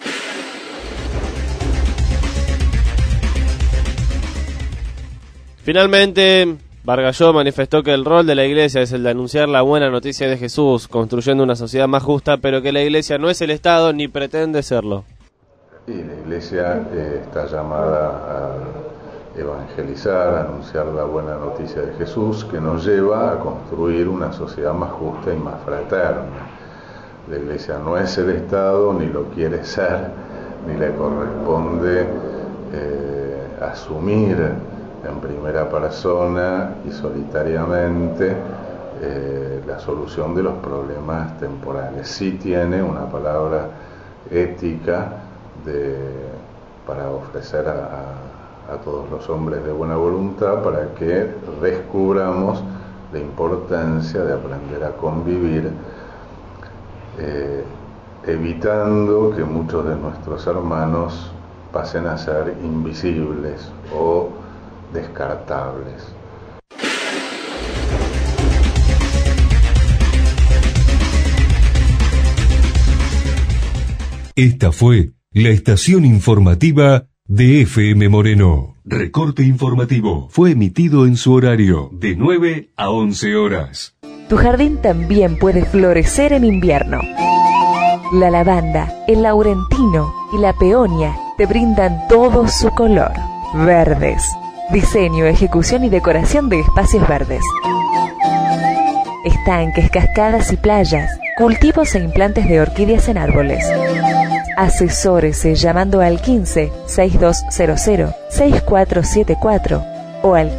Finalmente, Vargalló manifestó que el rol de la Iglesia es el de anunciar la buena noticia de Jesús, construyendo una sociedad más justa, pero que la Iglesia no es el Estado ni pretende serlo. Y la Iglesia está llamada a evangelizar, a anunciar la buena noticia de Jesús, que nos lleva a construir una sociedad más justa y más fraterna. La Iglesia no es el Estado, ni lo quiere ser, ni le corresponde asumir en primera persona y solitariamente la solución de los problemas temporales. Sí tiene una palabra ética para ofrecer a todos los hombres de buena voluntad para que descubramos la importancia de aprender a convivir, evitando que muchos de nuestros hermanos pasen a ser invisibles o descartables. Esta fue la estación informativa de FM Moreno. Recorte informativo fue emitido en su horario de 9 a 11 horas. Tu jardín también puede florecer en invierno. La lavanda, el laurentino y la peonia te brindan todo su color. Verdes. Diseño, ejecución y decoración de espacios verdes. Estanques, cascadas y playas. Cultivos e implantes de orquídeas en árboles. Asesórese llamando al 15-6200-6474 o al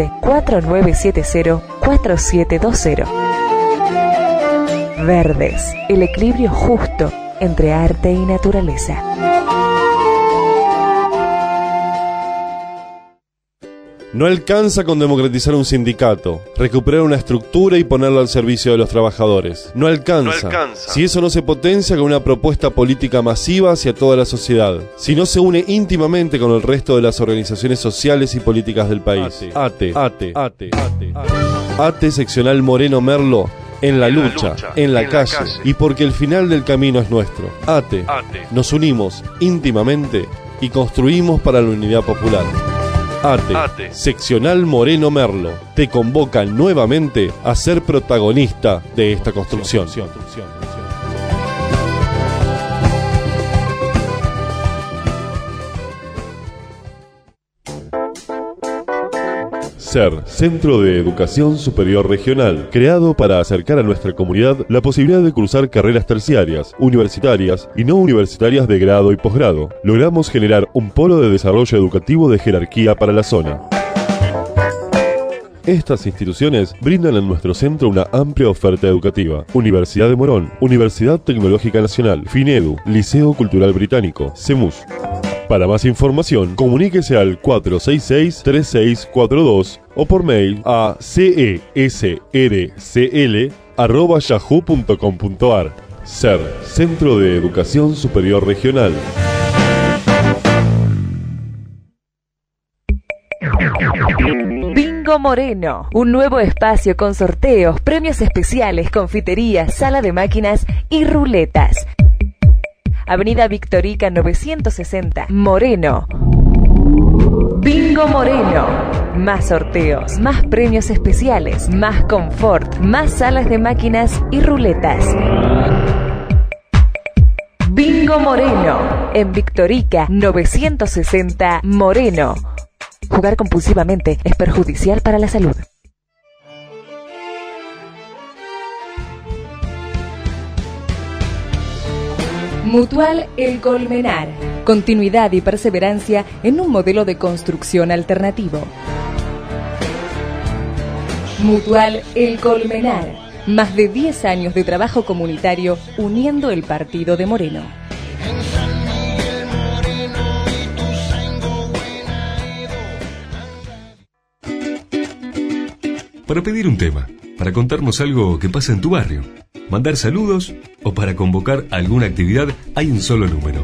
15-4970-4720. Verdes, el equilibrio justo entre arte y naturaleza. No alcanza con democratizar un sindicato, recuperar una estructura y ponerlo al servicio de los trabajadores. No alcanza. Si eso no se potencia con una propuesta política masiva hacia toda la sociedad. Si no se une íntimamente con el resto de las organizaciones sociales y políticas del país. ATE seccional Moreno Merlo. En la lucha, en la calle, y porque el final del camino es nuestro. ATE. Nos unimos íntimamente y construimos para la unidad popular. ATE, seccional Moreno Merlo, te convoca nuevamente a ser protagonista de esta construcción. SER, Centro de Educación Superior Regional, creado para acercar a nuestra comunidad la posibilidad de cursar carreras terciarias, universitarias y no universitarias de grado y posgrado. Logramos generar un polo de desarrollo educativo de jerarquía para la zona. Estas instituciones brindan en nuestro centro una amplia oferta educativa. Universidad de Morón, Universidad Tecnológica Nacional, FINEDU, Liceo Cultural Británico, CEMUS. Para más información, comuníquese al 466-3642 o por mail a cesrcl@yahoo.com.ar. SER, Centro de Educación Superior Regional. Bingo Moreno, un nuevo espacio con sorteos, premios especiales, confitería, sala de máquinas y ruletas. Avenida Victorica 960, Moreno. Bingo Moreno. Más sorteos, más premios especiales, más confort, más salas de máquinas y ruletas. Bingo Moreno. En Victorica 960, Moreno. Jugar compulsivamente es perjudicial para la salud. Mutual El Colmenar. Continuidad y perseverancia en un modelo de construcción alternativo. Mutual El Colmenar. Más de 10 años de trabajo comunitario uniendo el partido de Moreno. Para pedir un tema, para contarnos algo que pasa en tu barrio, mandar saludos o para convocar alguna actividad, hay un solo número: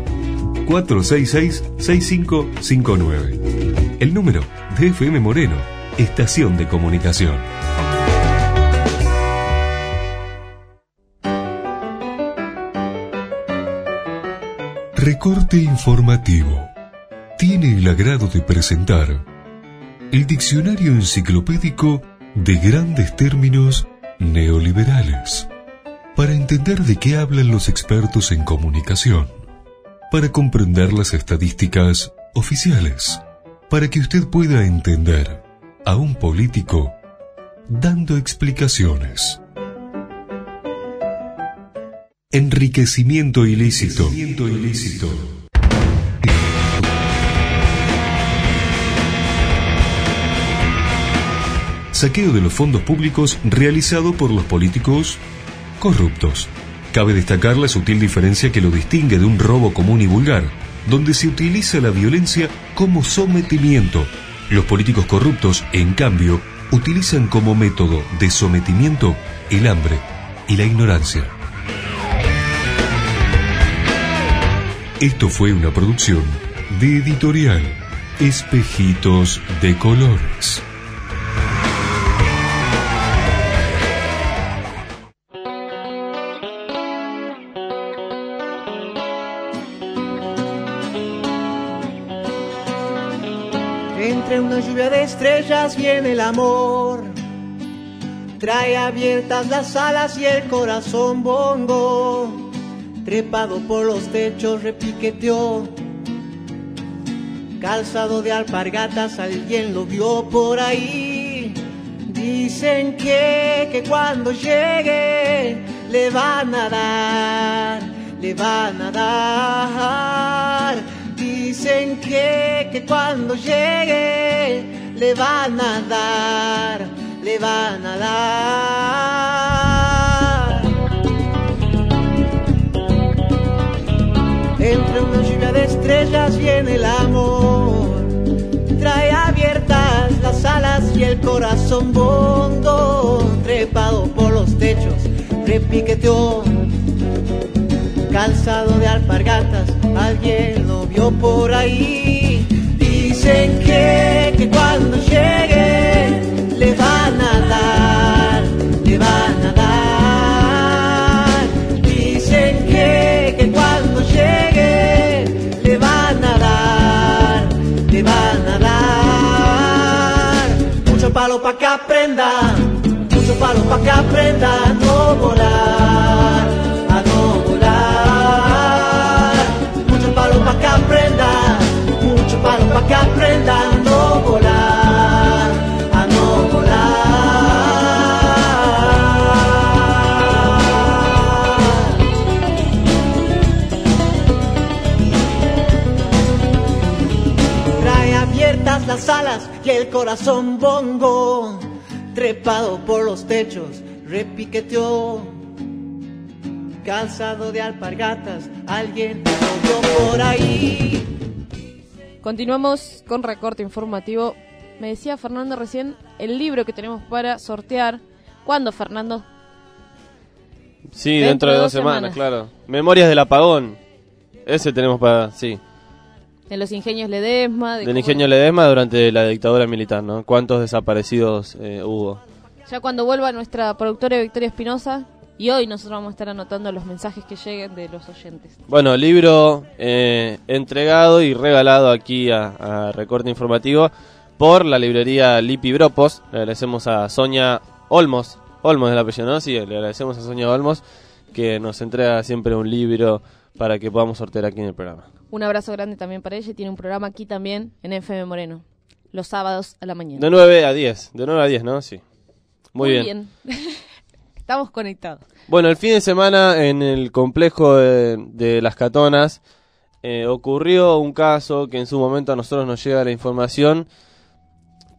466-6559. El número de FM Moreno, estación de comunicación. Recorte informativo. Tiene el agrado de presentar el diccionario enciclopédico de grandes términos neoliberales, para entender de qué hablan los expertos en comunicación, para comprender las estadísticas oficiales, para que usted pueda entender a un político dando explicaciones. Enriquecimiento ilícito. Saqueo de los fondos públicos realizado por los políticos corruptos. Cabe destacar la sutil diferencia que lo distingue de un robo común y vulgar, donde se utiliza la violencia como sometimiento. Los políticos corruptos, en cambio, utilizan como método de sometimiento el hambre y la ignorancia. Esto fue una producción de Editorial Espejitos de Colores. Entre una lluvia de estrellas viene el amor, trae abiertas las alas y el corazón bongo. Trepado por los techos repiqueteó, calzado de alpargatas, alguien lo vio por ahí. Dicen que cuando llegue le van a dar, le van a dar. Dicen que cuando llegue le van a dar, le van a dar. Entre una lluvia de estrellas viene el amor, trae abiertas las alas y el corazón bondo. Trepado por los techos, repiqueteó, calzado de alpargatas, alguien lo vio por ahí. Dicen que cuando llegue le van a dar, le van a dar. Dicen que cuando llegue le van a dar, le van a dar. Mucho palo pa' que aprenda, mucho palo pa' que aprenda a no volar, a no volar. Mucho palo pa' que aprenda, mucho palo pa' que aprenda a no volar, a no volar. Trae abiertas las alas y el corazón bongo. Trepado por los techos, repiqueteó, calzado de alpargatas, alguien lo vio por ahí. Continuamos con recorte informativo. Me decía Fernando recién el libro que tenemos para sortear. ¿Cuándo, Fernando? Sí, dentro de 2 semanas, claro. Memorias del apagón. Ese tenemos para, sí. De los ingenios Ledesma. Del ingenio Ledesma durante la dictadura militar, ¿no? ¿Cuántos desaparecidos hubo? Ya cuando vuelva nuestra productora Victoria Espinosa, y hoy nosotros vamos a estar anotando los mensajes que lleguen de los oyentes. Bueno, libro entregado y regalado aquí a Recorte Informativo por la librería Lipi Bropos. Le agradecemos a Sonia Olmos. Olmos es el apellido, ¿no? Sí, le agradecemos a Sonia Olmos, que nos entrega siempre un libro para que podamos sortear aquí en el programa. Un abrazo grande también para ella. Tiene un programa aquí también en FM Moreno, los sábados a la mañana. De 9 a 10, ¿no? Sí. Muy bien. Estamos conectados. Bueno, el fin de semana en el complejo de Las Catonas ocurrió un caso que en su momento a nosotros nos llega la información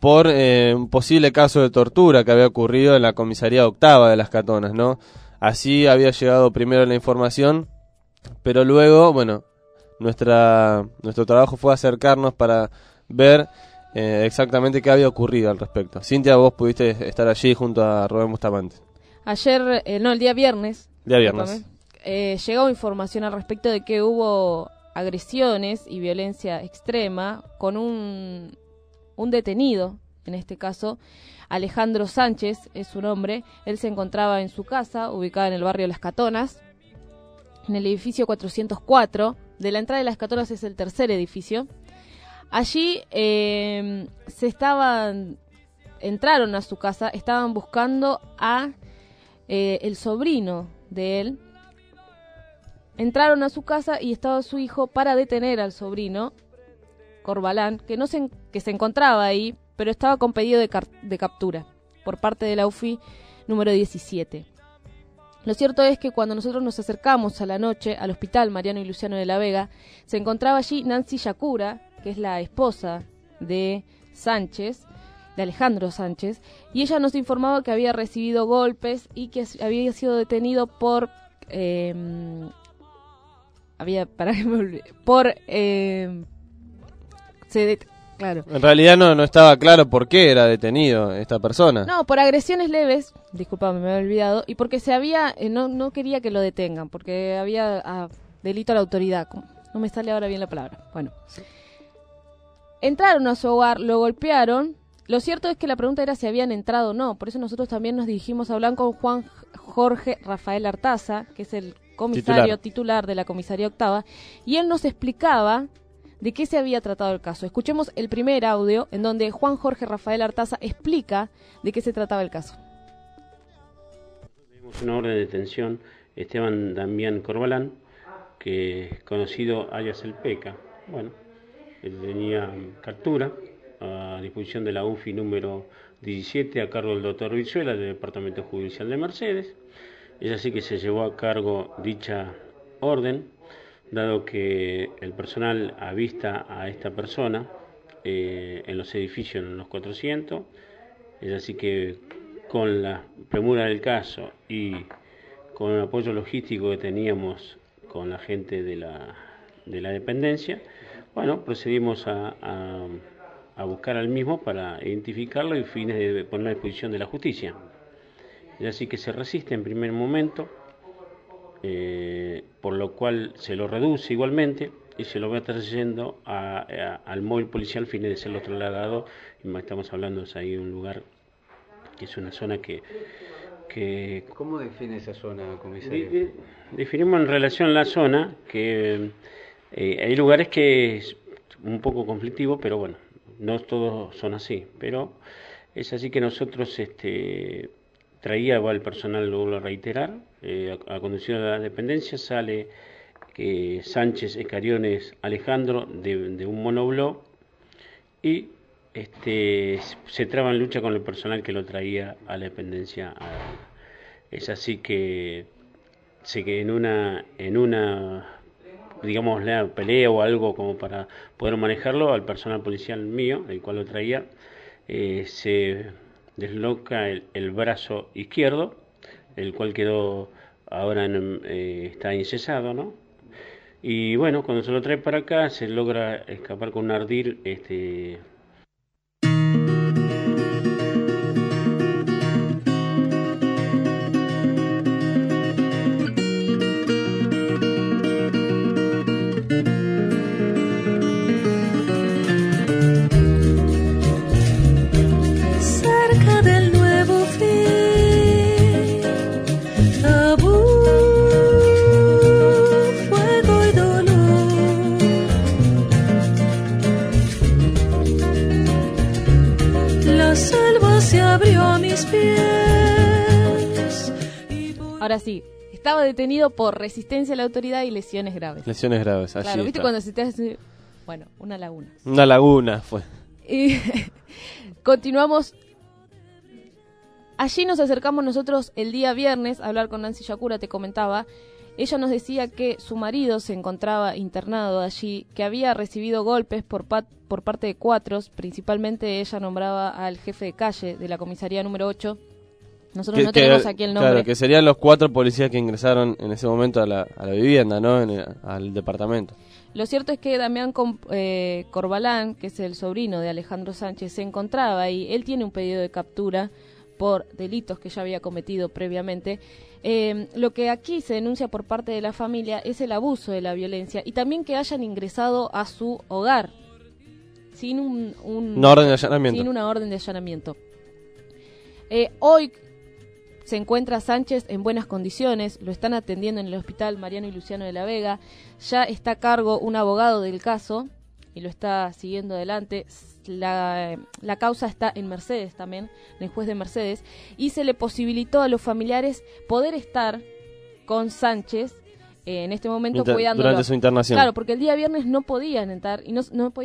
por un posible caso de tortura que había ocurrido en la comisaría octava de Las Catonas, ¿no? Así había llegado primero la información, pero luego, bueno, nuestro trabajo fue acercarnos para ver exactamente qué había ocurrido al respecto. Cintia, vos pudiste estar allí junto a Rubén Bustamante. Ayer, el día viernes. Día viernes. Llegó información al respecto de que hubo agresiones y violencia extrema con un detenido, en este caso Alejandro Sánchez es su nombre. Él se encontraba en su casa, ubicada en el barrio Las Catonas, en el edificio 404. De la entrada de Las Catonas es el tercer edificio. Allí entraron a su casa, estaban buscando a el sobrino de él. Entraron a su casa y estaba su hijo para detener al sobrino, Corbalán, que se encontraba ahí, pero estaba con pedido de captura por parte de la UFI número 17. Lo cierto es que cuando nosotros nos acercamos a la noche al hospital Mariano y Luciano de la Vega, se encontraba allí Nancy Yacura, que es la esposa de Sánchez, de Alejandro Sánchez, y ella nos informaba que había recibido golpes y que había sido detenido por claro. En realidad no estaba claro por qué era detenido esta persona. No, por agresiones leves, disculpame, me había olvidado, y porque no quería que lo detengan, porque había delito a la autoridad. No me sale ahora bien la palabra. Bueno, entraron a su hogar, lo golpearon. Lo cierto es que la pregunta era si habían entrado o no, por eso nosotros también nos dirigimos a hablar con Juan Jorge Rafael Artaza, que es el comisario titular de la comisaría octava, y él nos explicaba de qué se había tratado el caso. Escuchemos el primer audio en donde Juan Jorge Rafael Artaza explica de qué se trataba el caso. Tenemos una orden de detención, Esteban Damián Corbalán, que es conocido alias el Peca. Bueno, él tenía captura a disposición de la UFI número 17 a cargo del doctor Rizuela del Departamento Judicial de Mercedes. Es así que se llevó a cargo dicha orden, dado que el personal avista a esta persona en los edificios en los 400. Es así que con la premura del caso y con el apoyo logístico que teníamos con la gente de la dependencia, bueno, procedimos a buscar al mismo para identificarlo y fines de poner a disposición de la justicia. Es así que se resiste en primer momento, por lo cual se lo reduce igualmente y se lo va trayendo al móvil policial fines de serlo trasladado. Estamos hablando de ahí un lugar que es una zona que ¿Cómo define esa zona, comisario? Definimos en relación a la zona que hay lugares que es un poco conflictivo, pero bueno, no todos son así, pero es así que nosotros traía el personal, lo vuelvo a reiterar, a conducción de la dependencia sale Sánchez Escariones Alejandro de un monobloc y se traba en lucha con el personal que lo traía a la dependencia. Es así que en una digamos la pelea o algo como para poder manejarlo, al personal policial mío, el cual lo traía, se desloca el brazo izquierdo, el cual quedó ahora está enyesado, ¿no? Y bueno, cuando se lo trae para acá se logra escapar con un ardid Ahora sí, estaba detenido por resistencia a la autoridad y lesiones graves. Lesiones graves, allí claro, ¿viste está. cuando se te hace... Bueno, una laguna. Una laguna fue. Y continuamos. Allí nos acercamos nosotros el día viernes a hablar con Nancy Yacura, te comentaba, ella nos decía que su marido se encontraba internado allí, que había recibido golpes por parte de cuatros, principalmente ella nombraba al jefe de calle de la comisaría número 8. Nosotros no tenemos aquí el nombre. Claro, que serían los 4 policías que ingresaron en ese momento a la vivienda, ¿no? Al departamento. Lo cierto es que Damián Corbalán, que es el sobrino de Alejandro Sánchez, se encontraba ahí. Él tiene un pedido de captura por delitos que ya había cometido previamente. Lo que aquí se denuncia por parte de la familia es el abuso de la violencia y también que hayan ingresado a su hogar sin una orden de allanamiento. Sin una orden de allanamiento. Hoy se encuentra Sánchez en buenas condiciones, lo están atendiendo en el hospital Mariano y Luciano de la Vega, ya está a cargo un abogado del caso y lo está siguiendo adelante. La causa está en Mercedes también, en el juez de Mercedes, y se le posibilitó a los familiares poder estar con Sánchez en este momento cuidándolo. Durante su internación. Claro, porque el día viernes no podían entrar y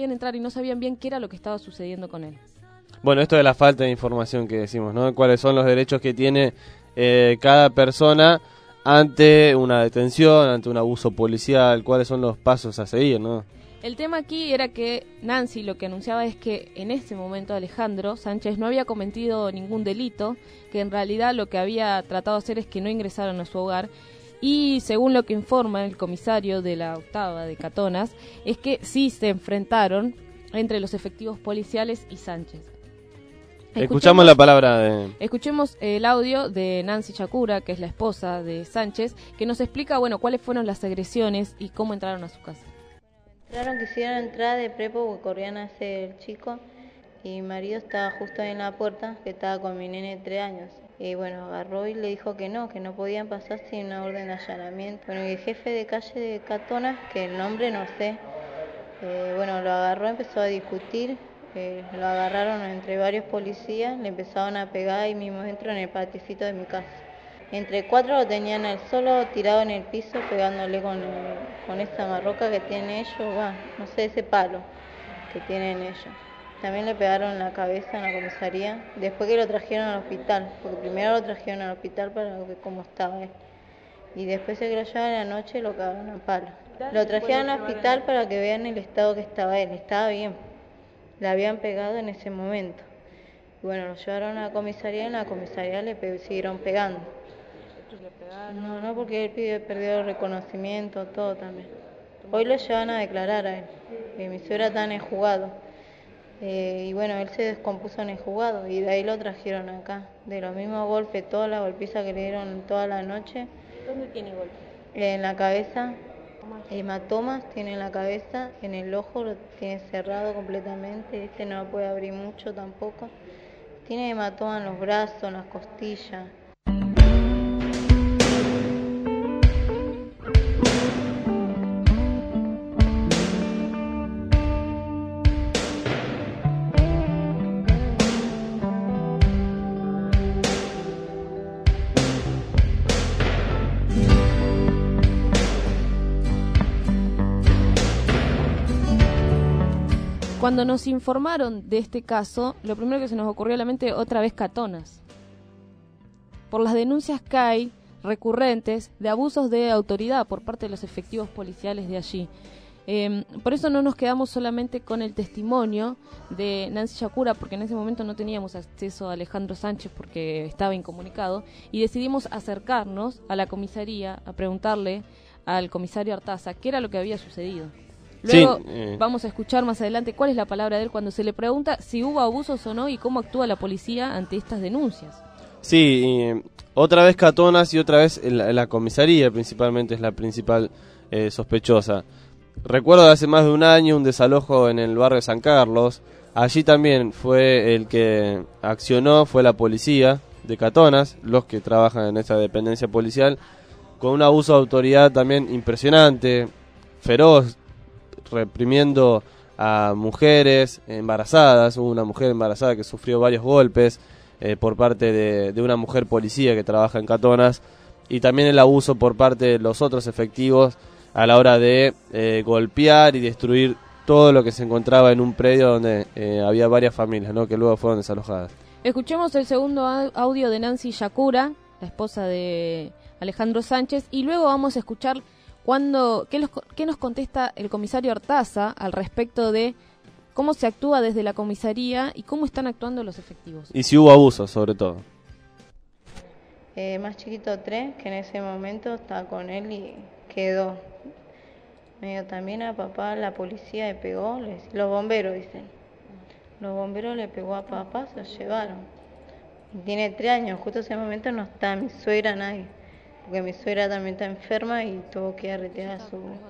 no sabían bien qué era lo que estaba sucediendo con él. Bueno, esto de la falta de información que decimos, ¿no? ¿Cuáles son los derechos que tiene cada persona ante una detención, ante un abuso policial? ¿Cuáles son los pasos a seguir, no? El tema aquí era que Nancy lo que anunciaba es que en ese momento Alejandro Sánchez no había cometido ningún delito, que en realidad lo que había tratado de hacer es que no ingresaran a su hogar. Y según lo que informa el comisario de la octava de Catonas, es que sí se enfrentaron entre los efectivos policiales y Sánchez. Escuchamos la palabra de... Escuchemos el audio de Nancy Chacura, que es la esposa de Sánchez, que nos explica, bueno, cuáles fueron las agresiones y cómo entraron a su casa. Quisieron entrar de prepo porque corrían hacia el chico y mi marido estaba justo ahí en la puerta, que estaba con mi nene de 3 años. Y bueno, agarró y le dijo que no podían pasar sin una orden de allanamiento. Bueno, y el jefe de calle de Catonas, que el nombre no sé, bueno, lo agarró, empezó a discutir. Lo agarraron entre varios policías, le empezaron a pegar ahí mismo dentro en el paticito de mi casa. Entre 4 lo tenían al solo tirado en el piso, pegándole con esta marroca que tienen ellos, no sé, ese palo que tienen ellos. También le pegaron en la cabeza en la comisaría, después que lo trajeron al hospital, porque primero lo trajeron al hospital para ver cómo estaba él. Y después de que lo llevaron en la noche lo cagaron a palo. Lo trajeron al hospital para que vean el estado que estaba él, estaba bien. Le habían pegado en ese momento. Y bueno, lo llevaron a la comisaría y en la comisaría le siguieron pegando. No, porque él perdió el reconocimiento, todo también. Hoy lo llevan a declarar a él. Mi suegra está en el juzgado. Y bueno, él se descompuso en el juzgado y de ahí lo trajeron acá. De los mismos golpes, toda la golpiza que le dieron toda la noche. ¿Dónde tiene golpes? En la cabeza. Hematomas tiene en la cabeza, en el ojo lo tiene cerrado completamente, no lo puede abrir mucho tampoco. Tiene hematomas en los brazos, en las costillas. Cuando nos informaron de este caso, lo primero que se nos ocurrió a la mente, otra vez Catonas. Por las denuncias que hay recurrentes de abusos de autoridad por parte de los efectivos policiales de allí. Por eso no nos quedamos solamente con el testimonio de Nancy Chacura, porque en ese momento no teníamos acceso a Alejandro Sánchez porque estaba incomunicado, y decidimos acercarnos a la comisaría a preguntarle al comisario Artaza qué era lo que había sucedido. Luego vamos a escuchar más adelante cuál es la palabra de él cuando se le pregunta si hubo abusos o no y cómo actúa la policía ante estas denuncias. Sí, otra vez Catonas y otra vez la comisaría principalmente es la principal sospechosa. Recuerdo de hace más de un año un desalojo en el barrio de San Carlos. Allí también fue el que accionó, fue la policía de Catonas, los que trabajan en esta dependencia policial, con un abuso de autoridad también impresionante, feroz, reprimiendo a mujeres embarazadas. Hubo una mujer embarazada que sufrió varios golpes por parte de una mujer policía que trabaja en Catonas, y también el abuso por parte de los otros efectivos a la hora de golpear y destruir todo lo que se encontraba en un predio donde había varias familias, ¿no?, que luego fueron desalojadas. Escuchemos el segundo audio de Nancy Chacura, la esposa de Alejandro Sánchez, y luego vamos a escuchar qué nos contesta el comisario Artaza al respecto de cómo se actúa desde la comisaría y cómo están actuando los efectivos. Y si hubo abusos, sobre todo. Más chiquito 3, que en ese momento estaba con él y quedó. Medio también a papá la policía le pegó, los bomberos dicen. Los bomberos le pegó a papá, se lo llevaron. Tiene 3 años, justo ese momento no está mi suegra, nadie. Porque mi suegra también está enferma y tuvo que retirar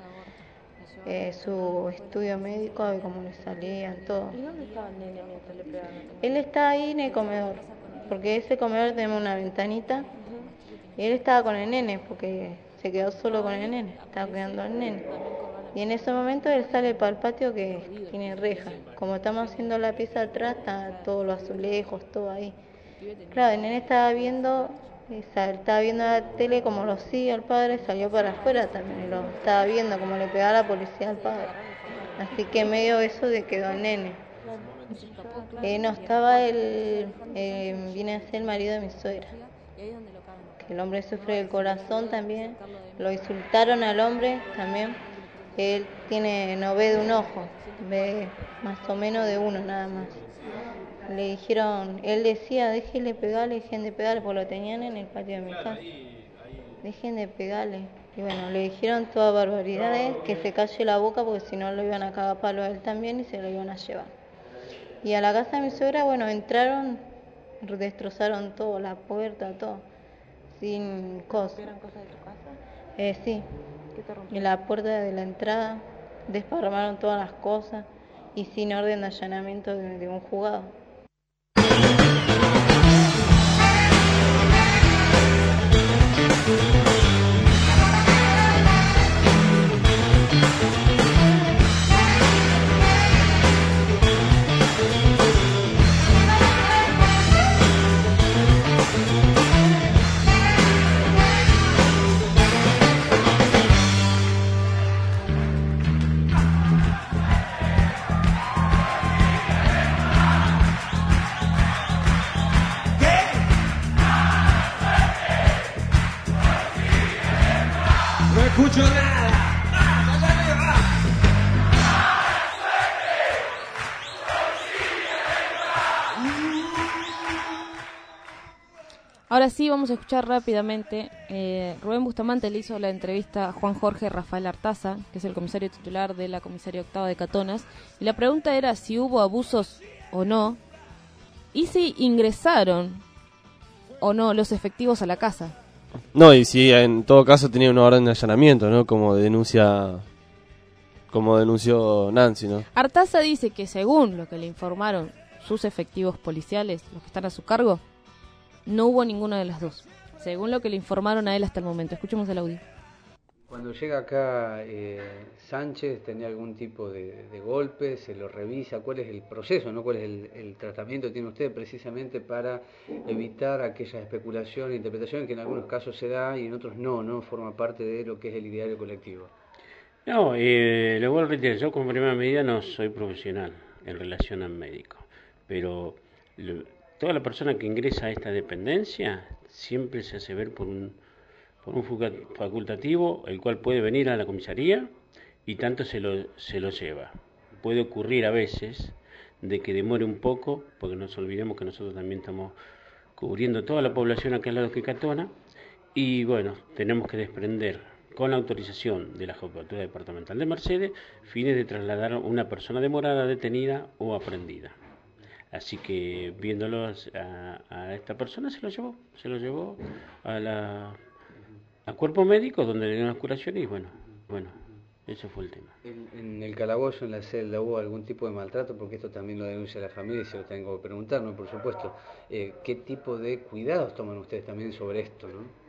su estudio médico, a ver cómo le salían, todo. ¿Y dónde estaba el nene mientras le pegaban? Él está ahí en el comedor, porque ese comedor tenemos una ventanita. Y él estaba con el nene, porque se quedó solo con el nene, estaba cuidando al nene. Y en ese momento él sale para el patio que tiene reja. Como estamos haciendo la pieza atrás, está todos los azulejos, todo ahí. Claro, el nene estaba viendo la tele como lo sigue al padre, salió para afuera también, y lo estaba viendo como le pegaba la policía al padre. Así que medio eso de quedó el nene. No estaba viene a ser el marido de mi suegra. Que el hombre sufre del corazón también, lo insultaron al hombre también. Él no ve de un ojo, ve más o menos de uno nada más. Le dijeron, él decía, dejen de pegarle, porque lo tenían en el patio de mi casa. Dejen de pegarle. Y bueno, le dijeron todas barbaridades, que se calle la boca porque si no lo iban a cagar palo a él también y se lo iban a llevar. Y a la casa de mi suegra, bueno, entraron, destrozaron todo, la puerta, todo, sin cosas. ¿Eran cosas de tu casa? Sí. ¿Qué te rompieron? En la puerta de la entrada desparramaron todas las cosas y sin orden de allanamiento de un juzgado. escucho nada. Ahora sí, vamos a escuchar rápidamente. Rubén Bustamante le hizo la entrevista a Juan Jorge Rafael Artaza, que es el comisario titular de la comisaría octava de Catonas. Y la pregunta era si hubo abusos o no, y si ingresaron o no los efectivos a la casa. No, y si en todo caso tenía una orden de allanamiento, ¿no? Como denunció Nancy, ¿no? Artaza dice que según lo que le informaron sus efectivos policiales, los que están a su cargo, no hubo ninguna de las dos, según lo que le informaron a él hasta el momento. Escuchemos el audio. Cuando llega acá Sánchez, ¿tenía algún tipo de golpe? ¿Se lo revisa? ¿Cuál es el proceso, no? ¿Cuál es el tratamiento que tiene usted precisamente para evitar aquella especulación e interpretación que en algunos casos se da y en otros no forma parte de lo que es el ideario colectivo? No, le vuelvo a reiterar, yo como primera medida no soy profesional en relación al médico, pero toda la persona que ingresa a esta dependencia siempre se hace ver por un facultativo, el cual puede venir a la comisaría y tanto se lo lleva. Puede ocurrir a veces de que demore un poco, porque no nos olvidemos que nosotros también estamos cubriendo toda la población acá al lado de Catona, y bueno, tenemos que desprender con la autorización de la Jefatura Departamental de Mercedes fines de trasladar a una persona demorada, detenida o aprendida. Así que viéndolo a esta persona se lo llevó al cuerpo médico donde le dio una curación y bueno, ese fue el tema. En el calabozo, en la celda, ¿hubo algún tipo de maltrato? Porque esto también lo denuncia la familia y se lo tengo que preguntar, ¿no? Por supuesto. ¿Qué tipo de cuidados toman ustedes también sobre esto, no?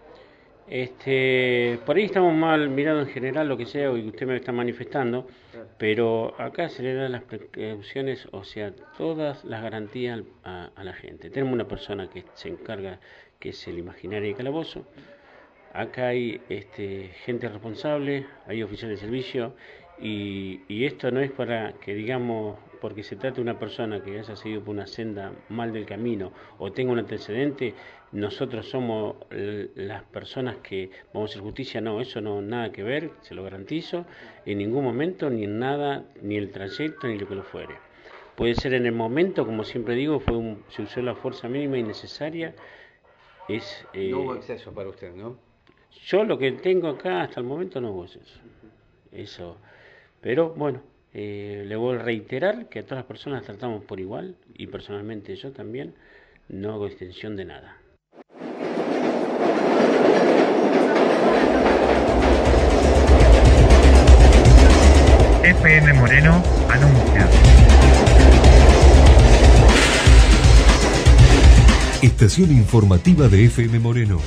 Por ahí estamos mal mirados en general, lo que sea, y usted me está manifestando, pero acá se le dan las precauciones, o sea, todas las garantías a la gente. Tenemos una persona que se encarga, que es el imaginario de calabozo. Acá hay gente responsable, hay oficiales de servicio, y esto no es para que digamos porque se trata de una persona que haya seguido por una senda mal del camino o tenga un antecedente, nosotros somos las personas que vamos a hacer justicia. No, eso no, nada que ver, se lo garantizo, en ningún momento, ni en nada, ni el trayecto, ni lo que lo fuere. Puede ser en el momento, como siempre digo, se usó la fuerza mínima y necesaria. No hubo exceso para usted, ¿no? Yo lo que tengo acá hasta el momento no hubo exceso. Eso. Pero bueno, le voy a reiterar que a todas las personas tratamos por igual, y personalmente yo también no hago extensión de nada. FM Moreno anuncia. Estación informativa de FM Moreno.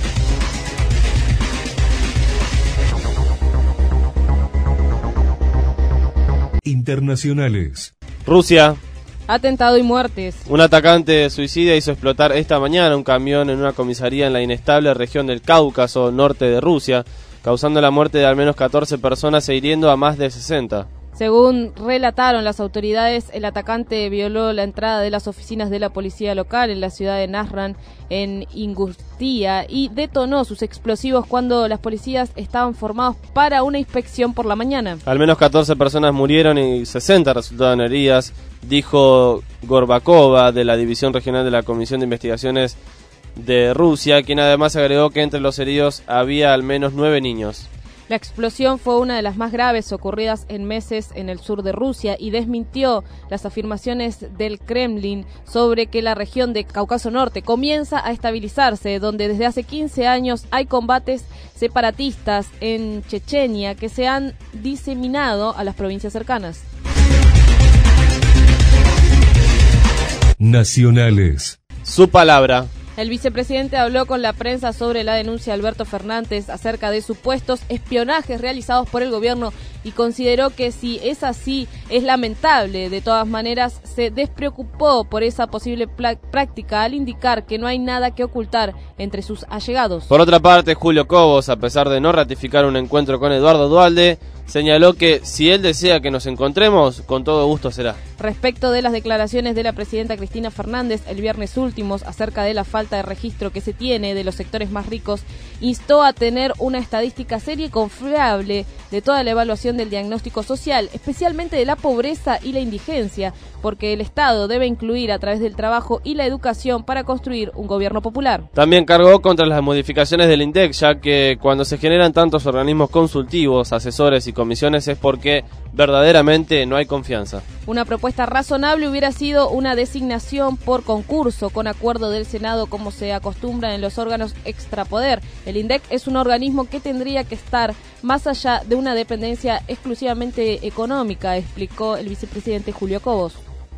Internacionales. Rusia. Atentado y muertes. Un atacante suicida hizo explotar esta mañana un camión en una comisaría en la inestable región del Cáucaso, norte de Rusia, causando la muerte de al menos 14 personas e hiriendo a más de 60. Según relataron las autoridades, el atacante violó la entrada de las oficinas de la policía local en la ciudad de Nazran, en Ingustia, y detonó sus explosivos cuando las policías estaban formados para una inspección por la mañana. Al menos 14 personas murieron y 60 resultaron heridas, dijo Gorbakova, de la División Regional de la Comisión de Investigaciones de Rusia, quien además agregó que entre los heridos había al menos 9 niños. La explosión fue una de las más graves ocurridas en meses en el sur de Rusia y desmintió las afirmaciones del Kremlin sobre que la región de Cáucaso Norte comienza a estabilizarse, donde desde hace 15 años hay combates separatistas en Chechenia que se han diseminado a las provincias cercanas. Nacionales. Su palabra. El vicepresidente habló con la prensa sobre la denuncia de Alberto Fernández acerca de supuestos espionajes realizados por el gobierno y consideró que si es así es lamentable. De todas maneras, se despreocupó por esa posible práctica al indicar que no hay nada que ocultar entre sus allegados. Por otra parte, Julio Cobos, a pesar de no ratificar un encuentro con Eduardo Duhalde, señaló que si él desea que nos encontremos, con todo gusto será. Respecto de las declaraciones de la presidenta Cristina Fernández el viernes últimos acerca de la falta de registro que se tiene de los sectores más ricos, instó a tener una estadística seria y confiable de toda la evaluación del diagnóstico social, especialmente de la pobreza y la indigencia, porque el Estado debe incluir a través del trabajo y la educación para construir un gobierno popular. También cargó contra las modificaciones del INDEC, ya que cuando se generan tantos organismos consultivos, asesores y comisiones es porque verdaderamente no hay confianza. Una propuesta razonable hubiera sido una designación por concurso con acuerdo del Senado, como se acostumbra en los órganos extrapoder. El INDEC es un organismo que tendría que estar más allá de una dependencia exclusivamente económica, explicó el vicepresidente Julio Cobos.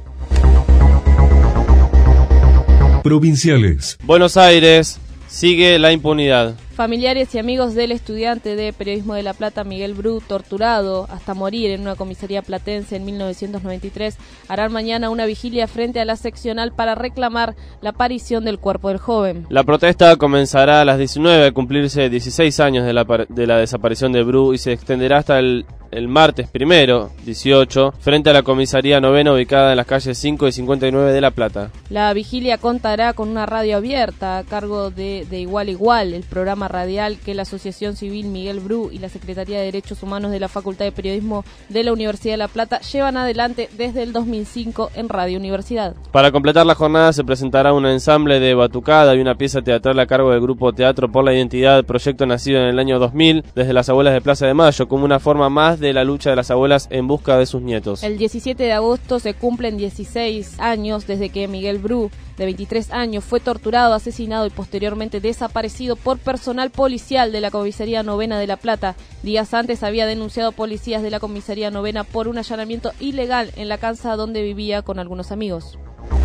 Provinciales. Buenos Aires, sigue la impunidad. Familiares y amigos del estudiante de periodismo de La Plata, Miguel Bru, torturado hasta morir en una comisaría platense en 1993, harán mañana una vigilia frente a la seccional para reclamar la aparición del cuerpo del joven. La protesta comenzará a las 19, al cumplirse 16 años de la desaparición de Bru, y se extenderá hasta el martes 1, 18, frente a la comisaría novena ubicada en las calles 5 y 59 de La Plata. La vigilia contará con una radio abierta a cargo de Igual a Igual, el programa radial que la Asociación Civil Miguel Bru y la Secretaría de Derechos Humanos de la Facultad de Periodismo de la Universidad de La Plata llevan adelante desde el 2005 en Radio Universidad. Para completar la jornada se presentará un ensamble de batucada y una pieza teatral a cargo del grupo Teatro por la Identidad, proyecto nacido en el año 2000 desde las abuelas de Plaza de Mayo, como una forma más de la lucha de las abuelas en busca de sus nietos. El 17 de agosto se cumplen 16 años desde que Miguel Bru, de 23 años, fue torturado, asesinado y posteriormente desaparecido por personal policial de la Comisaría Novena de La Plata. Días antes había denunciado policías de la Comisaría Novena por un allanamiento ilegal en la casa donde vivía con algunos amigos.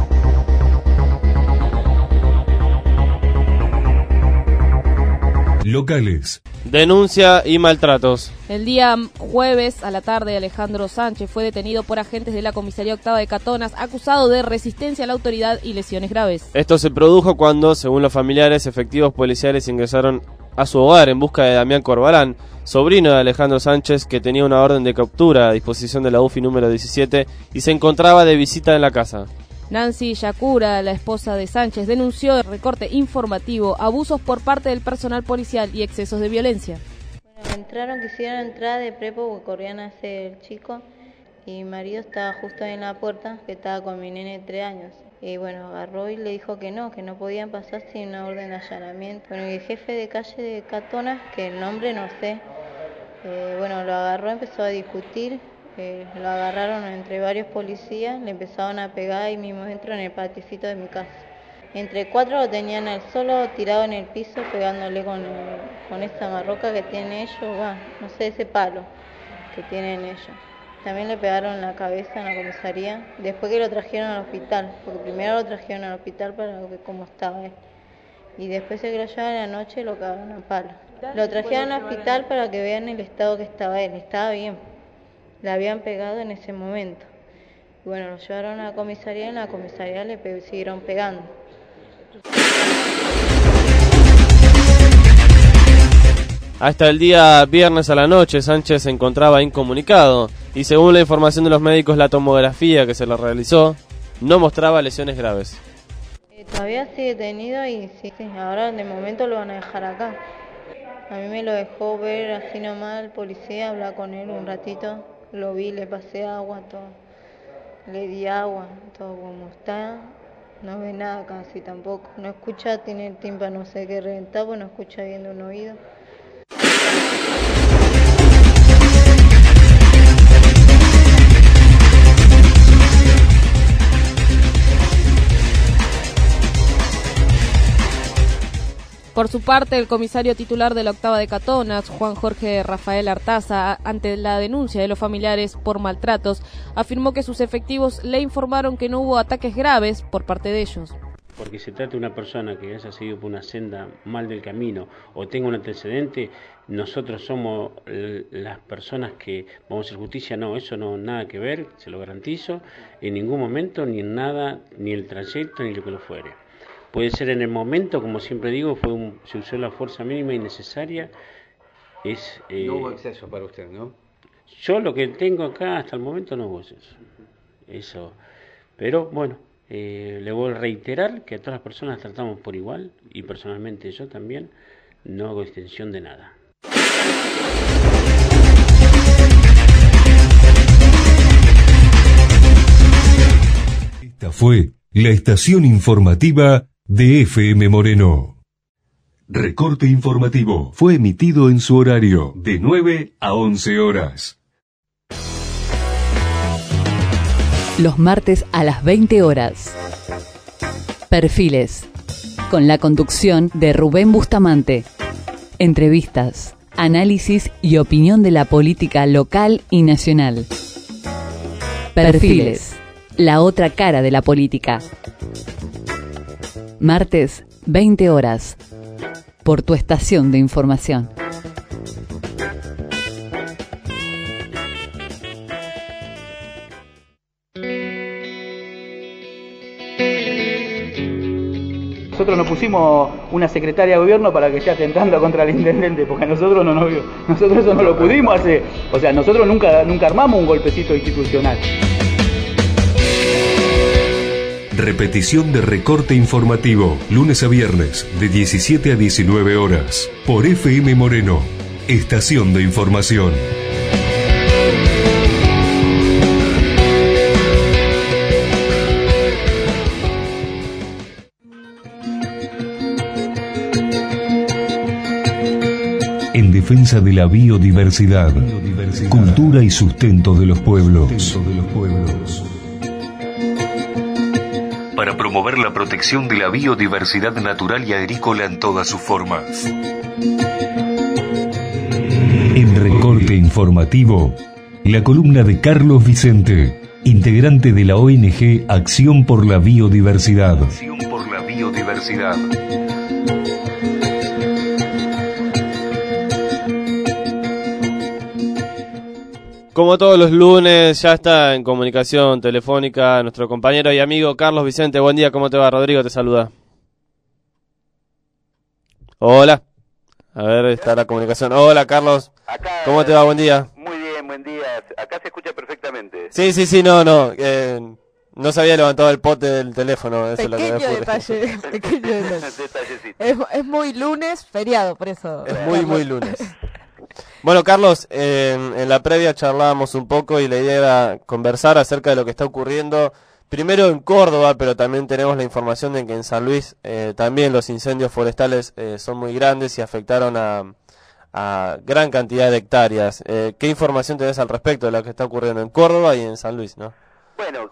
Locales. Denuncia y maltratos. El día jueves a la tarde, Alejandro Sánchez fue detenido por agentes de la Comisaría Octava de Catonas, acusado de resistencia a la autoridad y lesiones graves. Esto se produjo cuando, según los familiares, efectivos policiales ingresaron a su hogar en busca de Damián Corbalán, sobrino de Alejandro Sánchez, que tenía una orden de captura a disposición de la UFI número 17 y se encontraba de visita en la casa. Nancy Yacura, la esposa de Sánchez, denunció el recorte informativo, abusos por parte del personal policial y excesos de violencia. Bueno, quisieron entrar de prepo porque corrían a hacer chico y mi marido estaba justo ahí en la puerta, que estaba con mi nene de 3 años. Y bueno, agarró y le dijo que no podían pasar sin una orden de allanamiento. Bueno, y el jefe de calle de Catona, que el nombre no sé, bueno, lo agarró, empezó a discutir, lo agarraron entre varios policías, le empezaron a pegar ahí mismo dentro en el paticito de mi casa. Entre 4 lo tenían al solo tirado en el piso, pegándole con esta marroca que tienen ellos, bueno, no sé, ese palo que tienen ellos. También le pegaron en la cabeza en la comisaría, después que lo trajeron al hospital, porque primero lo trajeron al hospital para ver cómo estaba él. Y después de que lo llevaron en la noche lo cagaron a palo. Lo trajeron al hospital para que vean el estado que estaba él, estaba bien. Le habían pegado en ese momento. Y bueno, lo llevaron a la comisaría y en la comisaría le siguieron pegando. Hasta el día viernes a la noche, Sánchez se encontraba incomunicado y según la información de los médicos, la tomografía que se le realizó no mostraba lesiones graves. Todavía sigue detenido y sí, ahora de momento lo van a dejar acá. A mí me lo dejó ver así nomás el policía, hablar con él un ratito, lo vi, le pasé agua, todo, le di agua, todo como está, no ve nada casi tampoco, no escucha, tiene el tímpano, no sé qué reventado, pues no escucha bien de un oído. Por su parte, el comisario titular de la octava de Catonas, Juan Jorge Rafael Artaza, ante la denuncia de los familiares por maltratos, afirmó que sus efectivos le informaron que no hubo ataques graves por parte de ellos. Porque se trata de una persona que haya seguido por una senda mal del camino o tenga un antecedente, nosotros somos las personas que vamos a hacer justicia. No, eso no nada que ver, se lo garantizo, en ningún momento, ni en nada, ni el trayecto, ni lo que lo fuere. Puede ser en el momento, como siempre digo, se usó la fuerza mínima y necesaria. No hubo exceso para usted, ¿no? Yo lo que tengo acá hasta el momento no hubo exceso. Eso. Pero bueno, le voy a reiterar que a todas las personas tratamos por igual y personalmente yo también no hago extensión de nada. Esta fue la estación informativa de FM Moreno. Recorte informativo fue emitido en su horario de 9 a 11 horas. Los martes a las 20 horas. Perfiles. Con la conducción de Rubén Bustamante. Entrevistas, análisis y opinión de la política local y nacional. Perfiles. La otra cara de la política. Martes, 20 horas. Por tu estación de información. Nosotros nos pusimos una secretaria de gobierno para que esté atentando contra el intendente, porque nosotros nosotros eso no lo pudimos hacer. O sea, nosotros nunca armamos un golpecito institucional. Repetición de recorte informativo, lunes a viernes, de 17 a 19 horas, por FM Moreno, estación de información. En defensa de la biodiversidad, cultura y sustento de los pueblos. Para promover la protección de la biodiversidad natural y agrícola en todas sus formas. En recorte informativo, la columna de Carlos Vicente, integrante de la ONG Acción por la Biodiversidad. Acción por la Biodiversidad. Como todos los lunes, ya está en comunicación telefónica nuestro compañero y amigo Carlos Vicente. Buen día, ¿cómo te va? Rodrigo te saluda. Hola. A ver, está la comunicación. Hola, Carlos. Acá, ¿Cómo te va? Buen día. Muy bien, buen día. Acá se escucha perfectamente. Sí, no. No se había levantado el pote del teléfono. Eso es lo que me Pequeño ocurre. detalle, pequeño detalle. Es muy lunes, feriado, por eso. Es muy lunes. Bueno, Carlos, en la previa charlábamos un poco y la idea era conversar acerca de lo que está ocurriendo. Primero en Córdoba, pero también tenemos la información de que en San Luis también los incendios forestales son muy grandes y afectaron a gran cantidad de hectáreas. ¿Qué información tenés al respecto de lo que está ocurriendo en Córdoba y en San Luis, no? Bueno,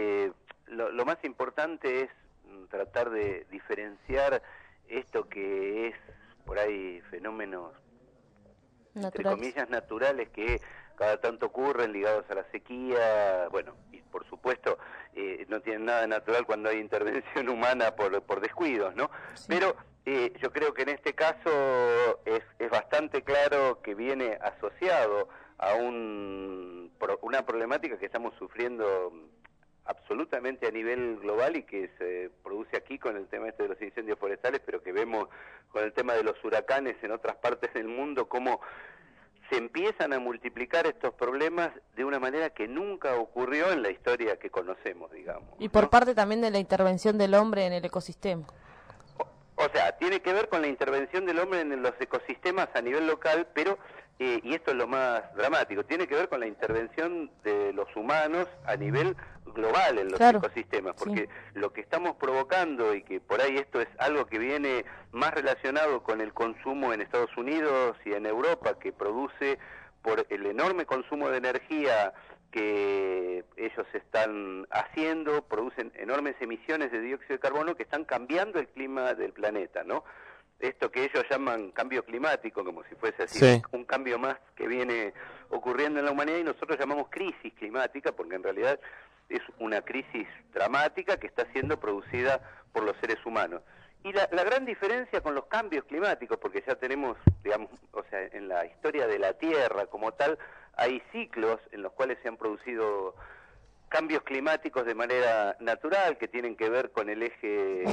lo más importante es tratar de diferenciar esto que es por ahí fenómenos entre comillas naturales que cada tanto ocurren ligados a la sequía, bueno, y por supuesto no tienen nada de natural cuando hay intervención humana por descuidos, ¿no? Sí. Pero yo creo que en este caso es bastante claro que viene asociado a una problemática que estamos sufriendo absolutamente a nivel global y que se produce aquí con el tema de los incendios forestales, pero que vemos con el tema de los huracanes en otras partes del mundo, cómo se empiezan a multiplicar estos problemas de una manera que nunca ocurrió en la historia que conocemos, digamos. Y por parte también de la intervención del hombre en el ecosistema. O sea, tiene que ver con la intervención del hombre en los ecosistemas a nivel local, pero, y esto es lo más dramático, tiene que ver con la intervención de los humanos a nivel global en los ecosistemas, porque lo que estamos provocando, y que por ahí esto es algo que viene más relacionado con el consumo en Estados Unidos y en Europa, que produce por el enorme consumo de energía que ellos están haciendo, producen enormes emisiones de dióxido de carbono que están cambiando el clima del planeta, ¿no? Esto que ellos llaman cambio climático, como si fuese así, un cambio más que viene ocurriendo en la humanidad, y nosotros llamamos crisis climática, porque en realidad es una crisis dramática que está siendo producida por los seres humanos. Y la gran diferencia con los cambios climáticos, porque ya tenemos, digamos, o sea, en la historia de la Tierra como tal, hay ciclos en los cuales se han producido cambios climáticos de manera natural, que tienen que ver con el eje,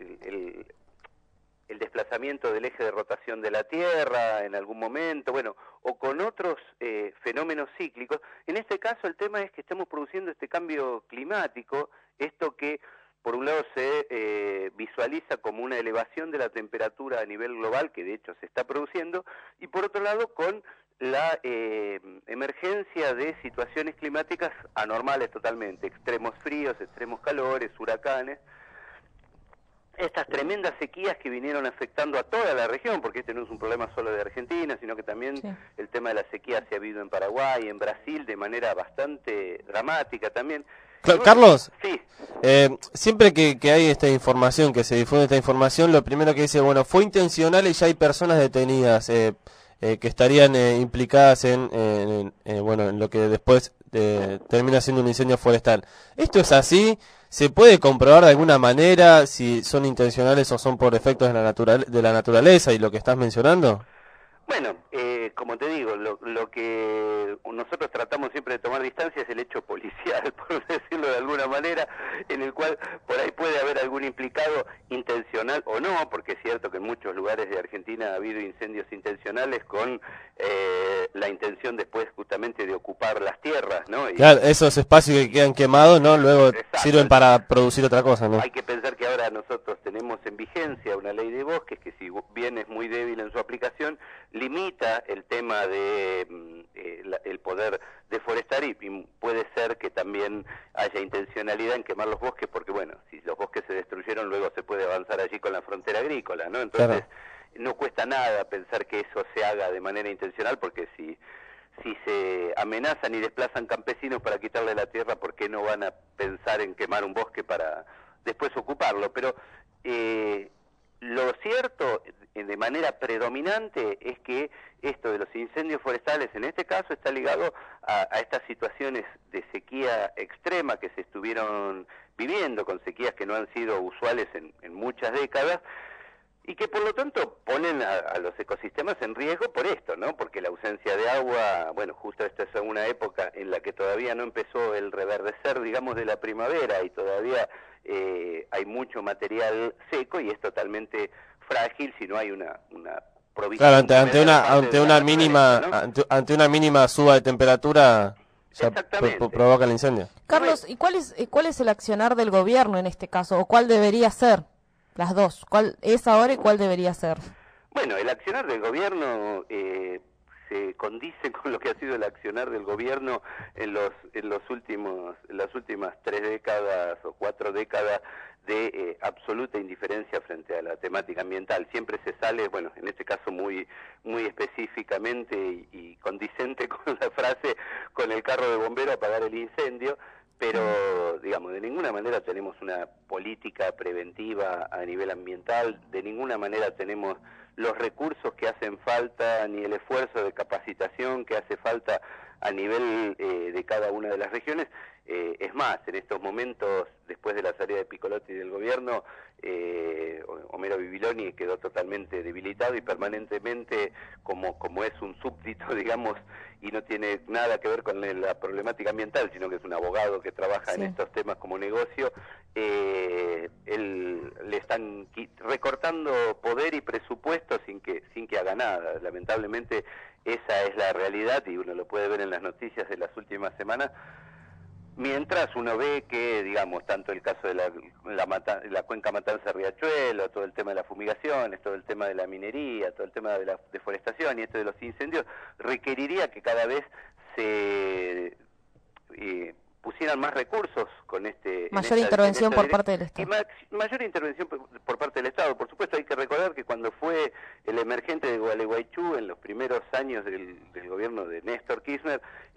el desplazamiento del eje de rotación de la Tierra en algún momento, bueno, o con otros fenómenos cíclicos. En este caso el tema es que estamos produciendo este cambio climático, esto que por un lado se visualiza como una elevación de la temperatura a nivel global, que de hecho se está produciendo, y por otro lado con la emergencia de situaciones climáticas anormales totalmente, extremos fríos, extremos calores, huracanes, estas tremendas sequías que vinieron afectando a toda la región, porque este no es un problema solo de Argentina, sino que también el tema de la sequía se ha habido en Paraguay, en Brasil, de manera bastante dramática también. Carlos, siempre que hay esta información, que se difunde esta información, lo primero que dice, bueno, fue intencional y ya hay personas detenidas que estarían implicadas en lo que después termina siendo un incendio forestal. ¿Esto es así? ¿Se puede comprobar de alguna manera si son intencionales o son por efectos de la naturaleza y lo que estás mencionando? Bueno, como te digo, lo que nosotros tratamos siempre de tomar distancia es el hecho policial, por decirlo de alguna manera, en el cual por ahí puede haber algún implicado intencional o no, porque es cierto que en muchos lugares de Argentina ha habido incendios intencionales con la intención después justamente de ocupar las tierras, ¿no? Y claro, esos espacios que quedan quemados, ¿no? Luego sirven para producir otra cosa, ¿no? Hay que pensar que ahora nosotros tenemos en vigencia una ley de bosques que, si bien es muy débil en su aplicación, limita el tema de el poder deforestar, y puede ser que también haya intencionalidad en quemar los bosques, porque bueno, si los bosques se destruyeron, luego se puede avanzar allí con la frontera agrícola, ¿no? Entonces, no cuesta nada pensar que eso se haga de manera intencional, porque si se amenazan y desplazan campesinos para quitarle la tierra, ¿por qué no van a pensar en quemar un bosque para después ocuparlo? Pero lo cierto, de manera predominante, es que esto de los incendios forestales, en este caso, está ligado a estas situaciones de sequía extrema que se estuvieron viviendo, con sequías que no han sido usuales en muchas décadas, y que por lo tanto ponen a los ecosistemas en riesgo por esto, ¿no? Porque la ausencia de agua, bueno, justo esta es una época en la que todavía no empezó el reverdecer, digamos, de la primavera, y todavía hay mucho material seco y es totalmente frágil si no hay una Claro, ante una mínima suba de temperatura ya provoca el incendio. Carlos, ¿y cuál es el accionar del gobierno en este caso? ¿O cuál debería ser? Las dos. ¿Cuál es ahora y cuál debería ser? Bueno, el accionar del gobierno se condice con lo que ha sido el accionar del gobierno en las últimas 3 décadas o 4 décadas de absoluta indiferencia frente a la temática ambiental. Siempre se sale, bueno, en este caso muy específicamente y condicente con la frase, con el carro de bombero a apagar el incendio, pero, digamos, de ninguna manera tenemos una política preventiva a nivel ambiental, de ninguna manera tenemos los recursos que hacen falta, ni el esfuerzo de capacitación que hace falta a nivel de cada una de las regiones. Es más, en estos momentos, después de la salida de Piccolotti del gobierno, Homero Bibiloni quedó totalmente debilitado y permanentemente, como es un súbdito, digamos, y no tiene nada que ver con la problemática ambiental, sino que es un abogado que trabaja en estos temas como negocio, le están recortando poder y presupuesto sin que haga nada. Lamentablemente esa es la realidad y uno lo puede ver en las noticias de las últimas semanas. Mientras uno ve que, digamos, tanto el caso de la cuenca Matanza-Riachuelo, todo el tema de las fumigaciones, todo el tema de la minería, todo el tema de la deforestación y esto de los incendios, requeriría que cada vez se pusieran más recursos con mayor intervención por parte del Estado. Mayor intervención por parte del Estado. Por supuesto, hay que recordar que cuando fue el emergente de Gualeguaychú, en los primeros años del gobierno de Néstor Kirchner,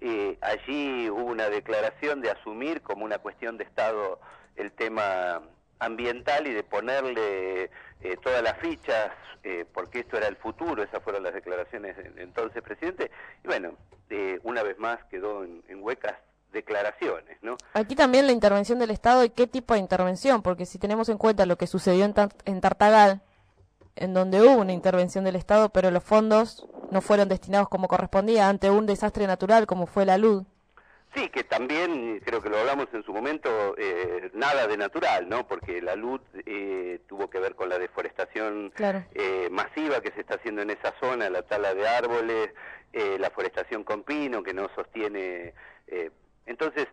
allí hubo una declaración de asumir como una cuestión de Estado el tema ambiental y de ponerle todas las fichas, porque esto era el futuro. Esas fueron las declaraciones del entonces presidente. Y bueno, una vez más quedó en huecas declaraciones, ¿no? Aquí también la intervención del Estado y qué tipo de intervención, porque si tenemos en cuenta lo que sucedió en Tartagal, en donde hubo una intervención del Estado, pero los fondos no fueron destinados como correspondía ante un desastre natural como fue la luz. Sí, que también, creo que lo hablamos en su momento, nada de natural, ¿no? Porque la luz tuvo que ver con la deforestación masiva que se está haciendo en esa zona, la tala de árboles, la forestación con pino que no sostiene... Entonces,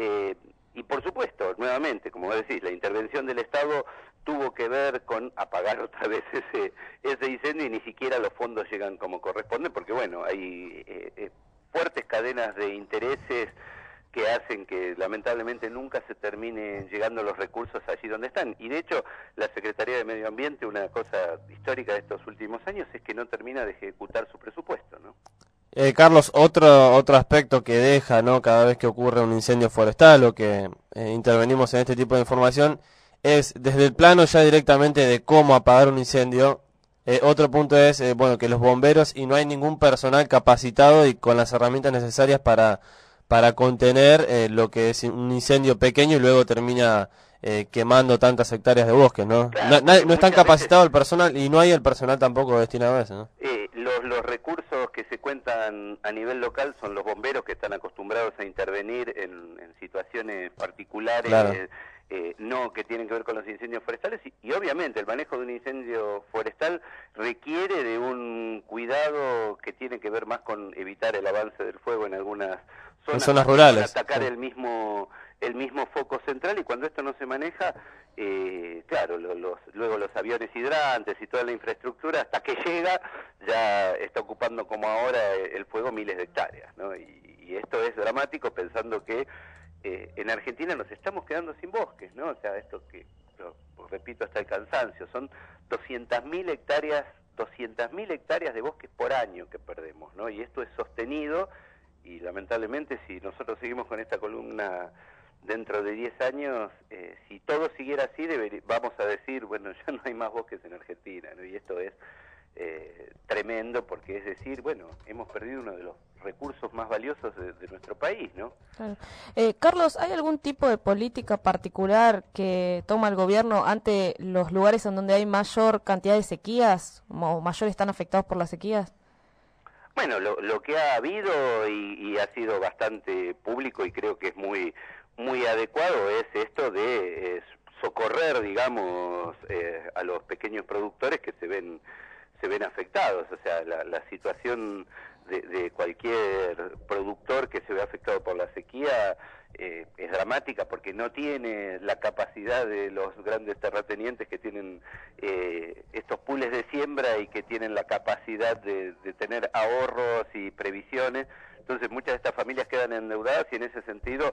y por supuesto, nuevamente, como decís, la intervención del Estado tuvo que ver con apagar otra vez ese incendio y ni siquiera los fondos llegan como corresponde, porque bueno, hay fuertes cadenas de intereses que hacen que lamentablemente nunca se terminen llegando los recursos allí donde están. Y de hecho, la Secretaría de Medio Ambiente, una cosa histórica de estos últimos años, es que no termina de ejecutar su presupuesto, ¿no? Carlos, otro aspecto que deja, ¿no?, cada vez que ocurre un incendio forestal o que intervenimos en este tipo de información, es desde el plano ya directamente de cómo apagar un incendio. Otro punto es, bueno, que los bomberos, y no hay ningún personal capacitado y con las herramientas necesarias para contener lo que es un incendio pequeño y luego termina quemando tantas hectáreas de bosques, ¿no? No están capacitado el personal y no hay el personal tampoco destinado a eso, ¿no? Los recursos que se cuentan a nivel local son los bomberos que están acostumbrados a intervenir en situaciones particulares, claro. No que tienen que ver con los incendios forestales y obviamente el manejo de un incendio forestal requiere de un cuidado que tiene que ver más con evitar el avance del fuego en algunas zonas rurales, atacar el mismo foco central, y cuando esto no se maneja, claro, luego los aviones hidrantes y toda la infraestructura, hasta que llega, ya está ocupando como ahora el fuego miles de hectáreas, ¿no? Y esto es dramático pensando que en Argentina nos estamos quedando sin bosques, ¿no? O sea, esto que, lo repito hasta el cansancio, son 200.000 hectáreas de bosques por año que perdemos, ¿no? Y esto es sostenido, y lamentablemente si nosotros seguimos con esta columna dentro de 10 años, si todo siguiera así, vamos a decir, bueno, ya no hay más bosques en Argentina, ¿no? Y esto es tremendo, porque es decir, bueno, hemos perdido uno de los recursos más valiosos de nuestro país, ¿no? Claro. Carlos, ¿hay algún tipo de política particular que toma el gobierno ante los lugares en donde hay mayor cantidad de sequías o mayor están afectados por las sequías? Bueno, lo que ha habido y ha sido bastante público y creo que es muy adecuado es esto de socorrer, digamos, a los pequeños productores que se ven se ven afectados. O sea, la situación de cualquier productor que se ve afectado por la sequía es dramática, porque no tiene la capacidad de los grandes terratenientes que tienen estos pools de siembra y que tienen la capacidad de tener ahorros y previsiones. Entonces muchas de estas familias quedan endeudadas y en ese sentido,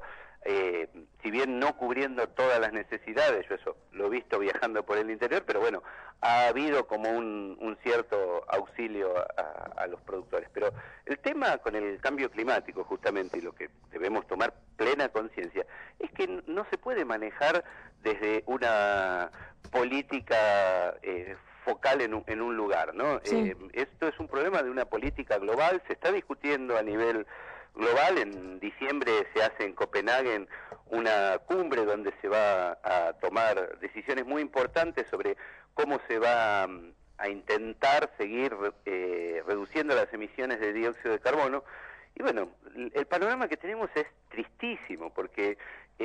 si bien no cubriendo todas las necesidades, yo eso lo he visto viajando por el interior, pero bueno, ha habido como un cierto auxilio a los productores. Pero el tema con el cambio climático, justamente, y lo que debemos tomar plena conciencia, es que no se puede manejar desde una política focal en un lugar, ¿no? Sí. Esto es un problema de una política global, se está discutiendo a nivel global. En diciembre se hace en Copenhague una cumbre donde se va a tomar decisiones muy importantes sobre cómo se va a intentar seguir reduciendo las emisiones de dióxido de carbono. Y bueno, el panorama que tenemos es tristísimo, porque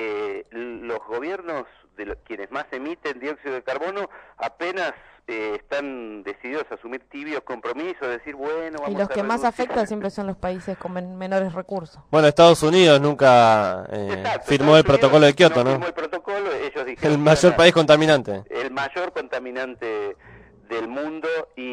los gobiernos de quienes más emiten dióxido de carbono apenas están decididos a asumir tibios compromisos, decir, bueno, vamos Y los a que más reducir. afectan siempre son los países con menores recursos. Bueno, Estados Unidos nunca firmó el protocolo de Kioto, ¿no? Firmó el protocolo, ellos dijeron El que mayor era país contaminante. el mayor contaminante del mundo,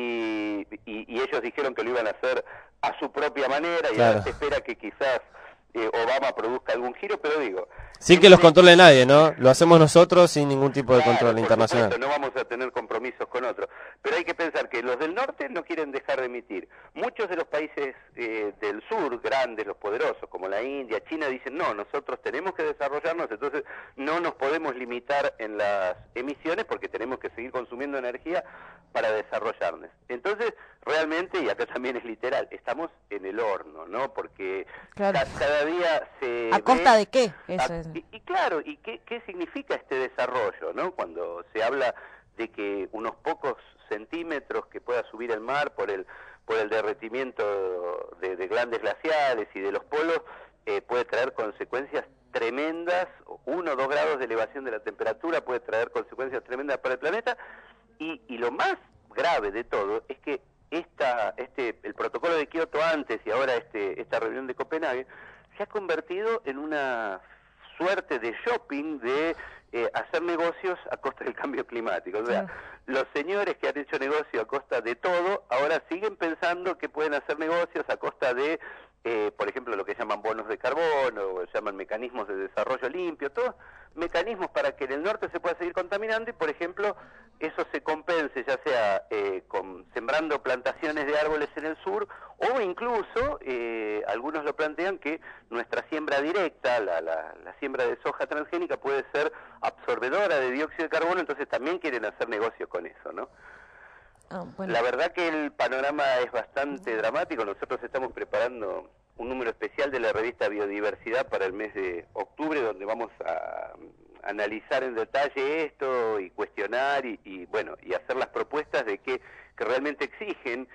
y ellos dijeron que lo iban a hacer a su propia manera, y Claro. ahora se espera que quizás Obama produzca algún giro, pero digo, Sin que los controle nadie, ¿no? Lo hacemos nosotros sin ningún tipo de control por internacional. supuesto, no vamos a tener compromisos con otros, pero hay que pensar que los del norte no quieren dejar de emitir. Muchos de los países del sur, grandes, los poderosos, como la India, China, dicen, no, nosotros tenemos que desarrollarnos, entonces no nos podemos limitar en las emisiones porque tenemos que seguir consumiendo energía para desarrollarnos. Entonces, realmente, y acá también es literal, estamos en el horno, ¿no? Porque Claro. cada día se ¿A costa ve- de qué? Eso es. y claro, ¿y qué significa este desarrollo, no? Cuando se habla de que unos pocos centímetros que pueda subir el mar por el derretimiento de grandes glaciares y de los polos puede traer consecuencias tremendas. 1 o 2 grados de elevación de la temperatura puede traer consecuencias tremendas para el planeta, y lo más grave de todo es que el protocolo de Kioto antes y ahora esta reunión de Copenhague se ha convertido en una suerte de shopping de hacer negocios a costa del cambio climático. O sea, los señores que han hecho negocio a costa de todo, ahora siguen pensando que pueden hacer negocios a costa de, por ejemplo, lo que llaman bonos de carbono, o llaman mecanismos de desarrollo limpio, todos mecanismos para que en el norte se pueda seguir contaminando y, por ejemplo, eso se compense, ya sea sembrando plantaciones de árboles en el sur, o incluso, algunos lo plantean, que nuestra siembra directa, la siembra de soja transgénica, puede ser absorbedora de dióxido de carbono, entonces también quieren hacer negocio con eso, ¿no? Bueno. La verdad que el panorama es bastante dramático. Nosotros estamos preparando un número especial de la revista Biodiversidad para el mes de octubre, donde vamos a analizar en detalle esto y cuestionar y hacer las propuestas de que realmente exigen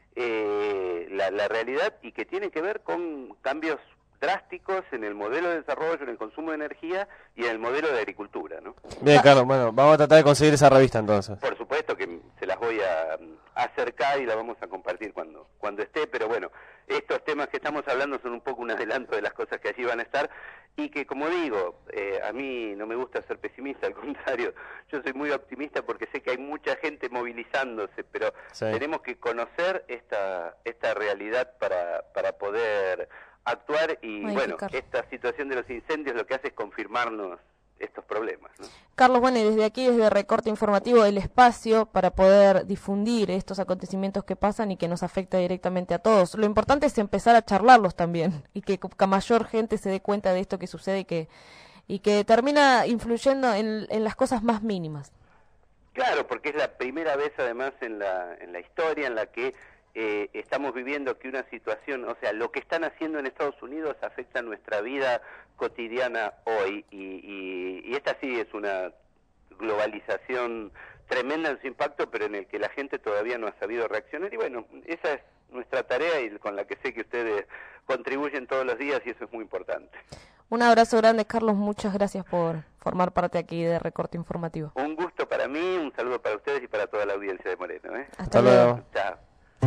la realidad y que tienen que ver con cambios drásticos en el modelo de desarrollo, en el consumo de energía y en el modelo de agricultura, ¿no? Bien, Carlos, bueno, vamos a tratar de conseguir esa revista entonces. Por supuesto que se las voy a acercar y la vamos a compartir cuando esté, pero bueno, estos temas que estamos hablando son un poco un adelanto de las cosas que allí van a estar, y que, como digo, a mí no me gusta ser pesimista, al contrario, yo soy muy optimista porque sé que hay mucha gente movilizándose, pero Sí. tenemos que conocer esta realidad para poder actuar, y Modificar. bueno, esta situación de los incendios lo que hace es confirmarnos estos problemas, ¿no? Carlos, bueno, y desde aquí, desde Recorte Informativo, el espacio para poder difundir estos acontecimientos que pasan y que nos afecta directamente a todos. Lo importante es empezar a charlarlos también y que mayor gente se dé cuenta de esto que sucede y que termina influyendo en las cosas más mínimas. Claro, porque es la primera vez además en la historia en la que estamos viviendo que una situación, o sea, lo que están haciendo en Estados Unidos afecta nuestra vida cotidiana hoy, y esta sí es una globalización tremenda en su impacto, pero en el que la gente todavía no ha sabido reaccionar, y bueno, esa es nuestra tarea y con la que sé que ustedes contribuyen todos los días, y eso es muy importante. Un abrazo grande, Carlos, muchas gracias por formar parte aquí de Recorte Informativo. Un gusto para para mí, un saludo para ustedes y para toda la audiencia de Moreno. Hasta luego. Chao.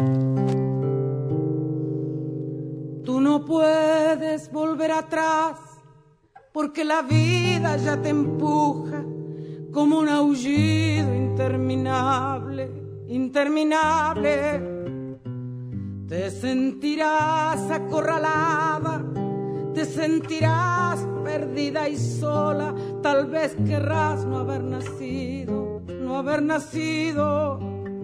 Tú no puedes volver atrás porque la vida ya te empuja como un aullido interminable, interminable. Te sentirás acorralada, te sentirás perdida y sola, tal vez querrás no haber nacido, no haber nacido.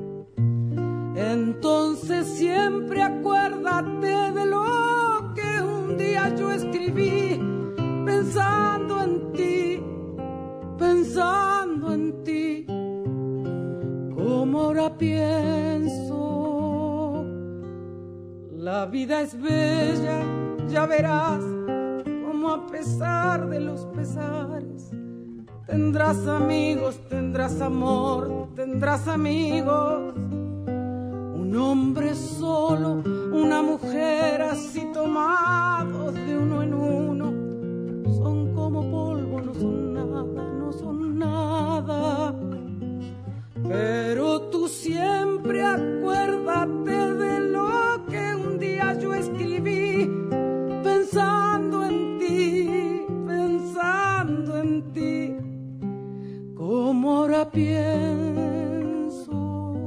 Entonces siempre acuérdate de lo que un día yo escribí, pensando en ti, pensando en ti, como ahora pienso. La vida es bella, ya verás, como a pesar de los pesares, tendrás amigos, tendrás amor, tendrás amigos. Un hombre solo, una mujer así tomados de uno en uno, son como polvo, no son nada, no son nada. Pero tú siempre acuérdate de lo que un día yo escribí, pensando en ti, pensando en ti, como ahora pienso.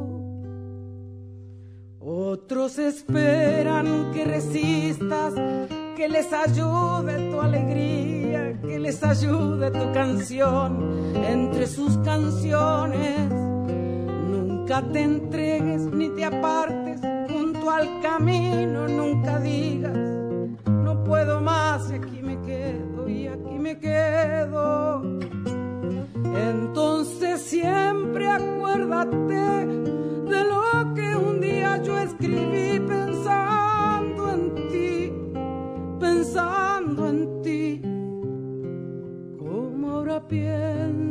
Otros esperan que resistas, que les ayude tu alegría, que les ayude tu canción entre sus canciones. Nunca te entregues ni te apartes junto al camino, nunca digas no puedo más y aquí me quedo, y aquí me quedo. Entonces siempre acuérdate de lo que un día yo escribí, pensando en ti, pensando en ti, como ahora pienso.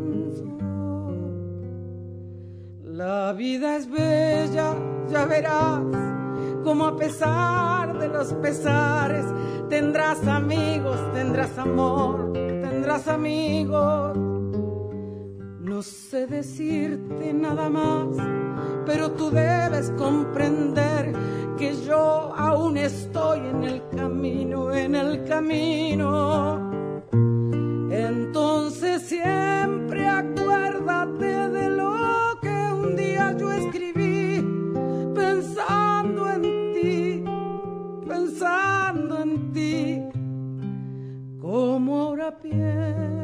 La vida es bella, ya verás, como a pesar de los pesares, tendrás amigos, tendrás amor, tendrás amigos. No sé decirte nada más, pero tú debes comprender que yo aún estoy en el camino, en el camino. Entonces siempre acuérdate de lo que un día yo escribí, pensando en ti, pensando en ti, como ahora pienso.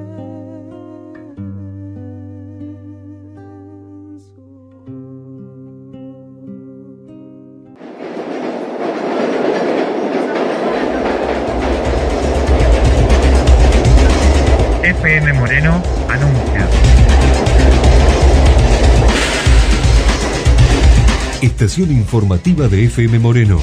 FM Moreno anuncia. Estación informativa de FM Moreno.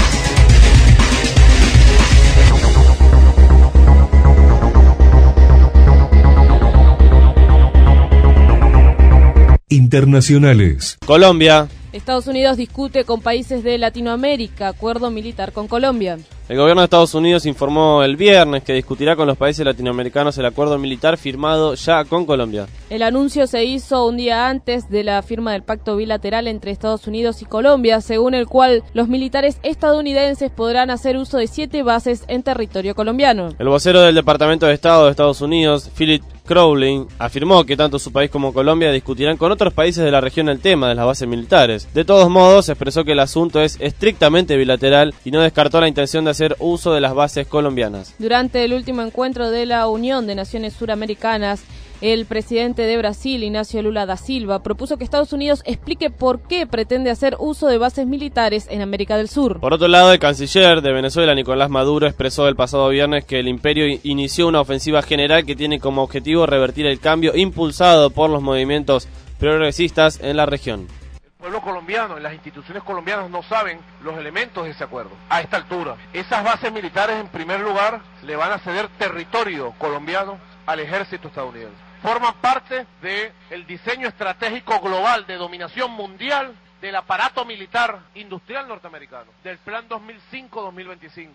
Internacionales. Colombia. Estados Unidos discute con países de Latinoamérica acuerdo militar con Colombia. El gobierno de Estados Unidos informó el viernes que discutirá con los países latinoamericanos el acuerdo militar firmado ya con Colombia. El anuncio se hizo un día antes de la firma del pacto bilateral entre Estados Unidos y Colombia, según el cual los militares estadounidenses podrán hacer uso de 7 bases en territorio colombiano. El vocero del Departamento de Estado de Estados Unidos, Philip Crowley, afirmó que tanto su país como Colombia discutirán con otros países de la región el tema de las bases militares. De todos modos, expresó que el asunto es estrictamente bilateral y no descartó la intención de hacer uso de las bases colombianas. Durante el último encuentro de la Unión de Naciones Suramericanas, el presidente de Brasil, Ignacio Lula da Silva, propuso que Estados Unidos explique por qué pretende hacer uso de bases militares en América del Sur. Por otro lado, el canciller de Venezuela, Nicolás Maduro, expresó el pasado viernes que el imperio inició una ofensiva general que tiene como objetivo revertir el cambio impulsado por los movimientos progresistas en la región. El pueblo colombiano y las instituciones colombianas no saben los elementos de ese acuerdo. A esta altura, esas bases militares en primer lugar le van a ceder territorio colombiano al ejército estadounidense. Forman parte del diseño estratégico global de dominación mundial del aparato militar industrial norteamericano, del Plan 2005-2025.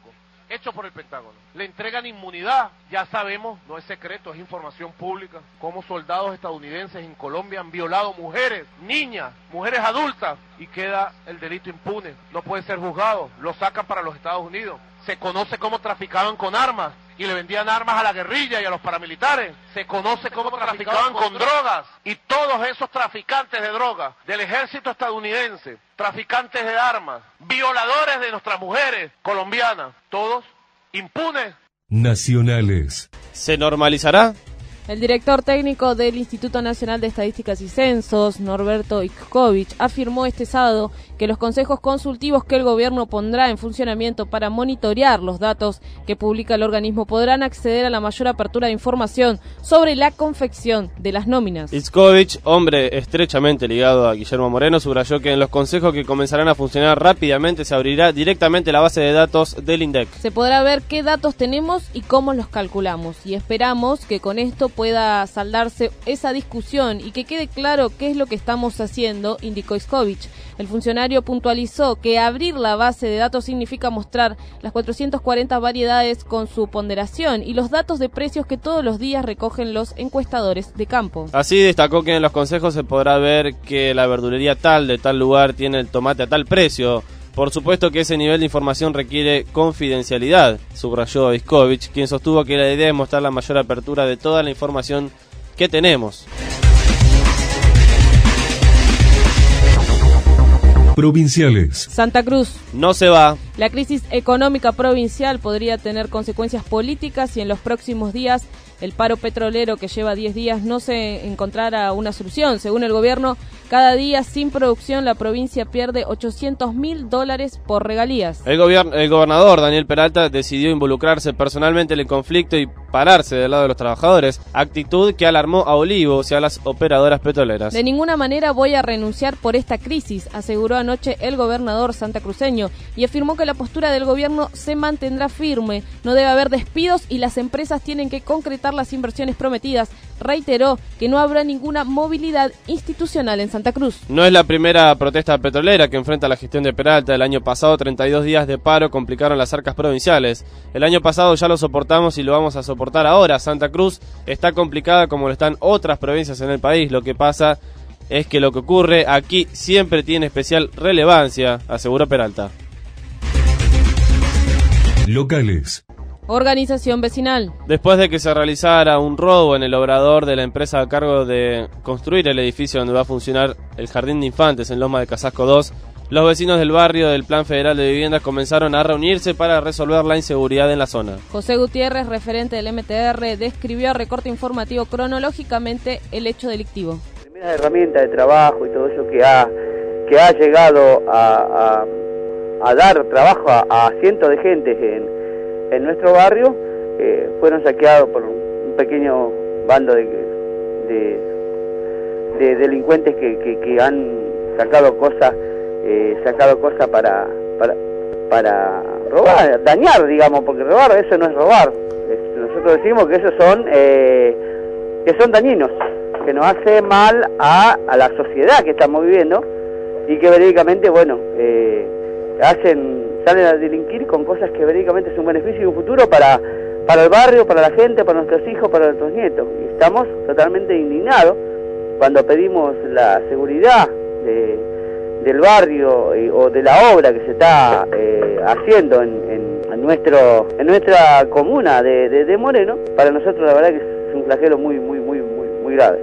hecho por el Pentágono. Le entregan inmunidad, ya sabemos, no es secreto, es información pública, cómo soldados estadounidenses en Colombia han violado mujeres, niñas, mujeres adultas, y queda el delito impune, no puede ser juzgado, lo sacan para los Estados Unidos. Se conoce cómo traficaban con armas y le vendían armas a la guerrilla y a los paramilitares. Se conoce cómo traficaban con drogas, y todos esos traficantes de drogas del ejército estadounidense, traficantes de armas, violadores de nuestras mujeres colombianas, todos impunes. Nacionales. ¿Se normalizará? El director técnico del Instituto Nacional de Estadísticas y Censos, Norberto Ixkovich, afirmó este sábado que los consejos consultivos que el gobierno pondrá en funcionamiento para monitorear los datos que publica el organismo podrán acceder a la mayor apertura de información sobre la confección de las nóminas. Ixkovich, hombre estrechamente ligado a Guillermo Moreno, subrayó que en los consejos que comenzarán a funcionar rápidamente se abrirá directamente la base de datos del INDEC. Se podrá ver qué datos tenemos y cómo los calculamos, y esperamos que con esto pueda saldarse esa discusión y que quede claro qué es lo que estamos haciendo, indicó Ixkovich. El funcionario puntualizó que abrir la base de datos significa mostrar las 440 variedades con su ponderación y los datos de precios que todos los días recogen los encuestadores de campo. Así destacó que en los consejos se podrá ver que la verdulería tal de tal lugar tiene el tomate a tal precio. Por supuesto que ese nivel de información requiere confidencialidad, subrayó Ixkovich, quien sostuvo que la idea es mostrar la mayor apertura de toda la información que tenemos. Provinciales. Santa Cruz. No se va. La crisis económica provincial podría tener consecuencias políticas si en los próximos días el paro petrolero, que lleva 10 días, no se encontrara una solución. Según el gobierno, cada día sin producción la provincia pierde $800.000 por regalías. El gobernador Daniel Peralta decidió involucrarse personalmente en el conflicto y pararse del lado de los trabajadores, actitud que alarmó a Olivos y a las operadoras petroleras. De ninguna manera voy a renunciar por esta crisis, aseguró anoche el gobernador santacruceño, y afirmó que la postura del gobierno se mantendrá firme, no debe haber despidos y las empresas tienen que concretar las inversiones prometidas. Reiteró que no habrá ninguna movilidad institucional en Santa Cruz. No es la primera protesta petrolera que enfrenta la gestión de Peralta. El año pasado 32 días de paro complicaron las arcas provinciales. El año pasado ya lo soportamos y lo vamos a soportar ahora. Santa Cruz está complicada como lo están otras provincias en el país. Lo que pasa es que lo que ocurre aquí siempre tiene especial relevancia, aseguró Peralta. Locales. Organización vecinal. Después de que se realizara un robo en el obrador de la empresa a cargo de construir el edificio donde va a funcionar el Jardín de Infantes en Loma de Casasco 2, los vecinos del barrio del Plan Federal de Viviendas comenzaron a reunirse para resolver la inseguridad en la zona. José Gutiérrez, referente del MTR, describió a Recorte Informativo cronológicamente el hecho delictivo. Primera herramienta de trabajo y todo eso que ha llegado a dar trabajo a cientos de gente en nuestro barrio, fueron saqueados por un pequeño bando de delincuentes que han sacado cosas para robar, dañar, digamos, porque robar, eso no es robar. Nosotros decimos que esos son dañinos, que nos hace mal a la sociedad que estamos viviendo y que verídicamente, bueno, salen a delinquir con cosas que verídicamente es un beneficio y un futuro para el barrio, para la gente, para nuestros hijos, para nuestros nietos. Y estamos totalmente indignados cuando pedimos la seguridad del barrio o de la obra que se está haciendo en nuestra comuna de Moreno. Para nosotros la verdad que es un flagelo muy grave.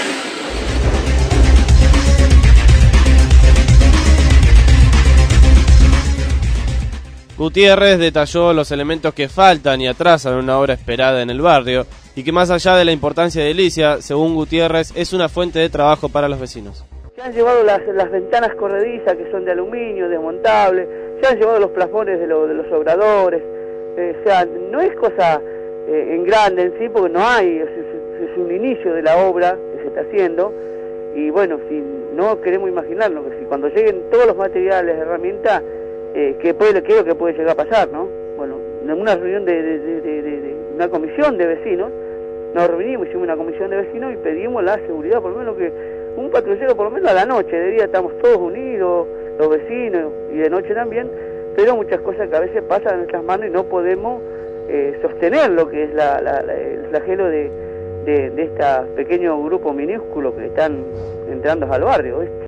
Gutiérrez detalló los elementos que faltan y atrasan una obra esperada en el barrio y que más allá de la importancia de edilicia, según Gutiérrez, es una fuente de trabajo para los vecinos. Se han llevado las ventanas corredizas que son de aluminio, desmontables, se han llevado los plafones de los obradores, o sea, no es cosa en grande en sí, porque no hay, es un inicio de la obra que se está haciendo, y bueno, si no queremos imaginarnos que si cuando lleguen todos los materiales, herramientas, ¿qué es lo que puede llegar a pasar, no? Bueno, en una reunión de una comisión de vecinos, nos reunimos, hicimos una comisión de vecinos y pedimos la seguridad, por lo menos que un patrullero, por lo menos a la noche, de día estamos todos unidos, los vecinos, y de noche también, pero muchas cosas que a veces pasan en nuestras manos y no podemos sostener lo que es el flagelo de este pequeño grupo minúsculo que están entrando al barrio, ¿viste?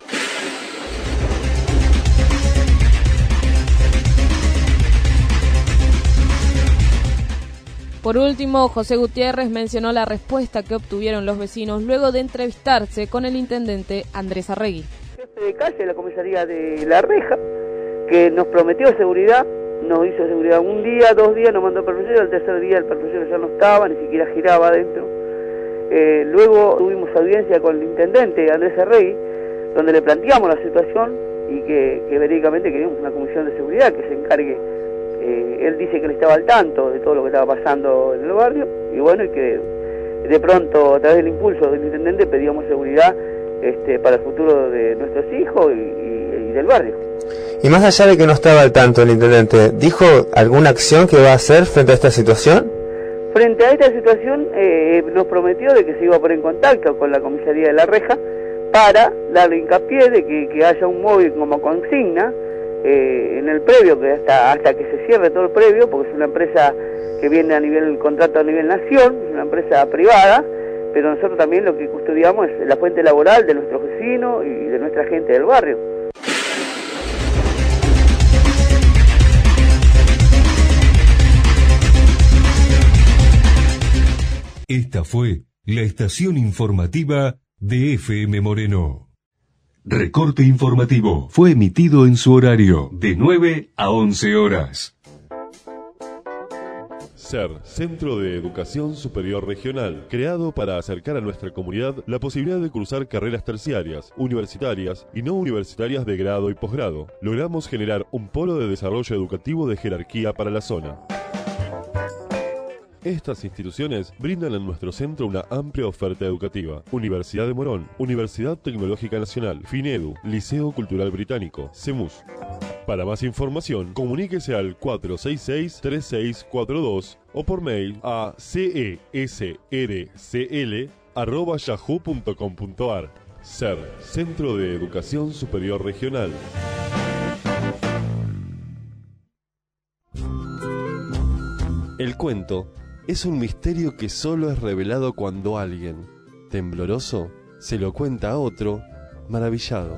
Por último, José Gutiérrez mencionó la respuesta que obtuvieron los vecinos luego de entrevistarse con el intendente Andrés Arregui. Jefe de calle de la comisaría de La Reja, que nos prometió seguridad, nos hizo seguridad un día, 2 días, nos mandó el perpetrador, al tercer día el perpetrador ya no estaba, ni siquiera giraba adentro. Luego tuvimos audiencia con el intendente Andrés Arregui, donde le planteamos la situación y que verídicamente queríamos una comisión de seguridad que se encargue. Él dice que él estaba al tanto de todo lo que estaba pasando en el barrio y bueno, y que de pronto a través del impulso del intendente pedíamos seguridad para el futuro de nuestros hijos y del barrio. Y más allá de que no estaba al tanto el intendente, ¿dijo alguna acción que va a hacer frente a esta situación? Frente a esta situación nos prometió de que se iba a poner en contacto con la comisaría de La Reja para darle hincapié de que haya un móvil como consigna en el previo, que hasta que se cierre todo el previo, porque es una empresa que viene a nivel contrato a nivel nación, es una empresa privada, pero nosotros también lo que custodiamos es la fuente laboral de nuestros vecinos y de nuestra gente del barrio. Esta fue la estación informativa de FM Moreno. Recorte informativo fue emitido en su horario de 9 a 11 horas. SER, Centro de Educación Superior Regional, creado para acercar a nuestra comunidad la posibilidad de cursar carreras terciarias, universitarias y no universitarias de grado y posgrado. Logramos generar un polo de desarrollo educativo de jerarquía para la zona. Estas instituciones brindan en nuestro centro una amplia oferta educativa. Universidad de Morón, Universidad Tecnológica Nacional, FINEDU, Liceo Cultural Británico, CEMUS. Para más información, comuníquese al 466-3642 o por mail a cesrcl@yahoo.com.ar. SER, Centro de Educación Superior Regional. El cuento es un misterio que solo es revelado cuando alguien, tembloroso, se lo cuenta a otro, maravillado.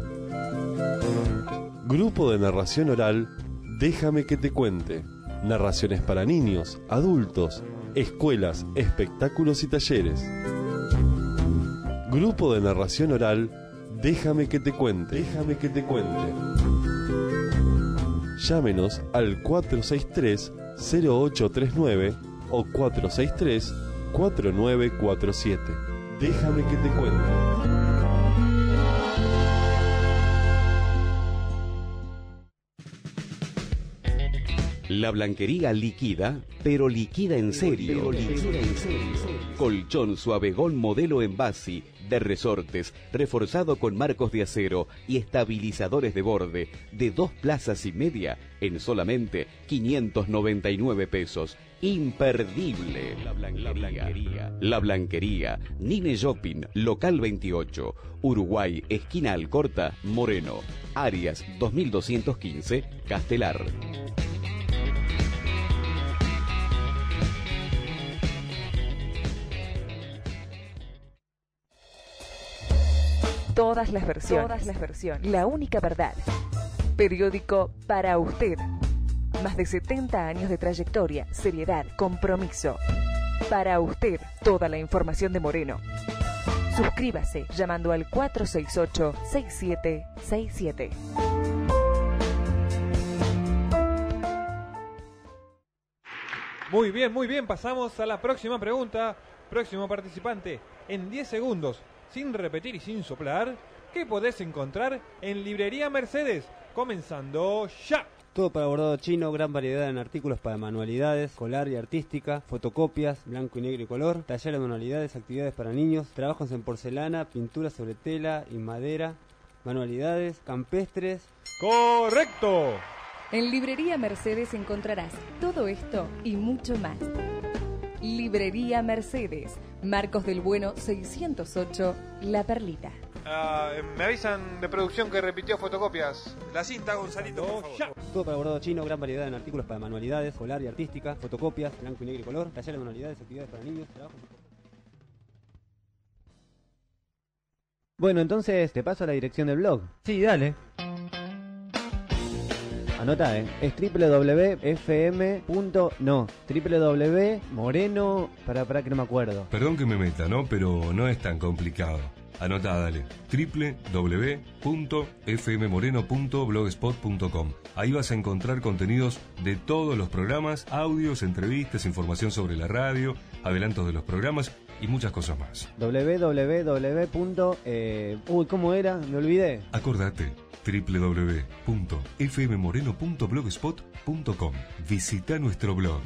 Grupo de narración oral, Déjame que te cuente. Narraciones para niños, adultos, escuelas, espectáculos y talleres. Grupo de narración oral, Déjame que te cuente. Déjame que te cuente. Llámenos al 463-0839 o 463-4947. Déjame que te cuente. La Blanquería liquida, pero liquida en serio. Colchón Suavegón modelo Envasi, de resortes, reforzado con marcos de acero y estabilizadores de borde, de 2 plazas y media, en solamente 599 pesos. Imperdible. La Blanquería. Nine Shopping, local 28, Uruguay, esquina Alcorta, Moreno. Arias 2215, Castelar. Todas las versiones. La única verdad. Periódico para usted. Más de 70 años de trayectoria, seriedad, compromiso. Para usted, toda la información de Moreno. Suscríbase llamando al 468-6767. Muy bien, pasamos a la próxima pregunta. Próximo participante, en 10 segundos, sin repetir y sin soplar, ¿qué podés encontrar en Librería Mercedes? Comenzando ya. Todo para bordado chino, gran variedad en artículos para manualidades, escolar y artística, fotocopias, blanco y negro y color, taller de manualidades, actividades para niños, trabajos en porcelana, pintura sobre tela y madera, manualidades, campestres. ¡Correcto! En Librería Mercedes encontrarás todo esto y mucho más. Librería Mercedes, Marcos del Bueno 608, La Perlita. Me avisan de producción que repitió fotocopias. La cinta, Gonzalito, por favor. Seco para bordado chino, gran variedad en artículos para manualidades, escolar y artística, fotocopias, blanco y negro y color, taller de manualidades, actividades para niños, trabajos. Bueno, entonces te paso la dirección del blog. Sí, dale. Anota, es www.moreno... Para que no me acuerdo. Perdón que me meta, ¿no? Pero no es tan complicado. Anotá, dale. www.fmmoreno.blogspot.com. Ahí vas a encontrar contenidos de todos los programas, audios, entrevistas, información sobre la radio, adelantos de los programas y muchas cosas más. ¿Cómo era? Me olvidé. Acordate, www.fmmoreno.blogspot.com. Visita nuestro blog.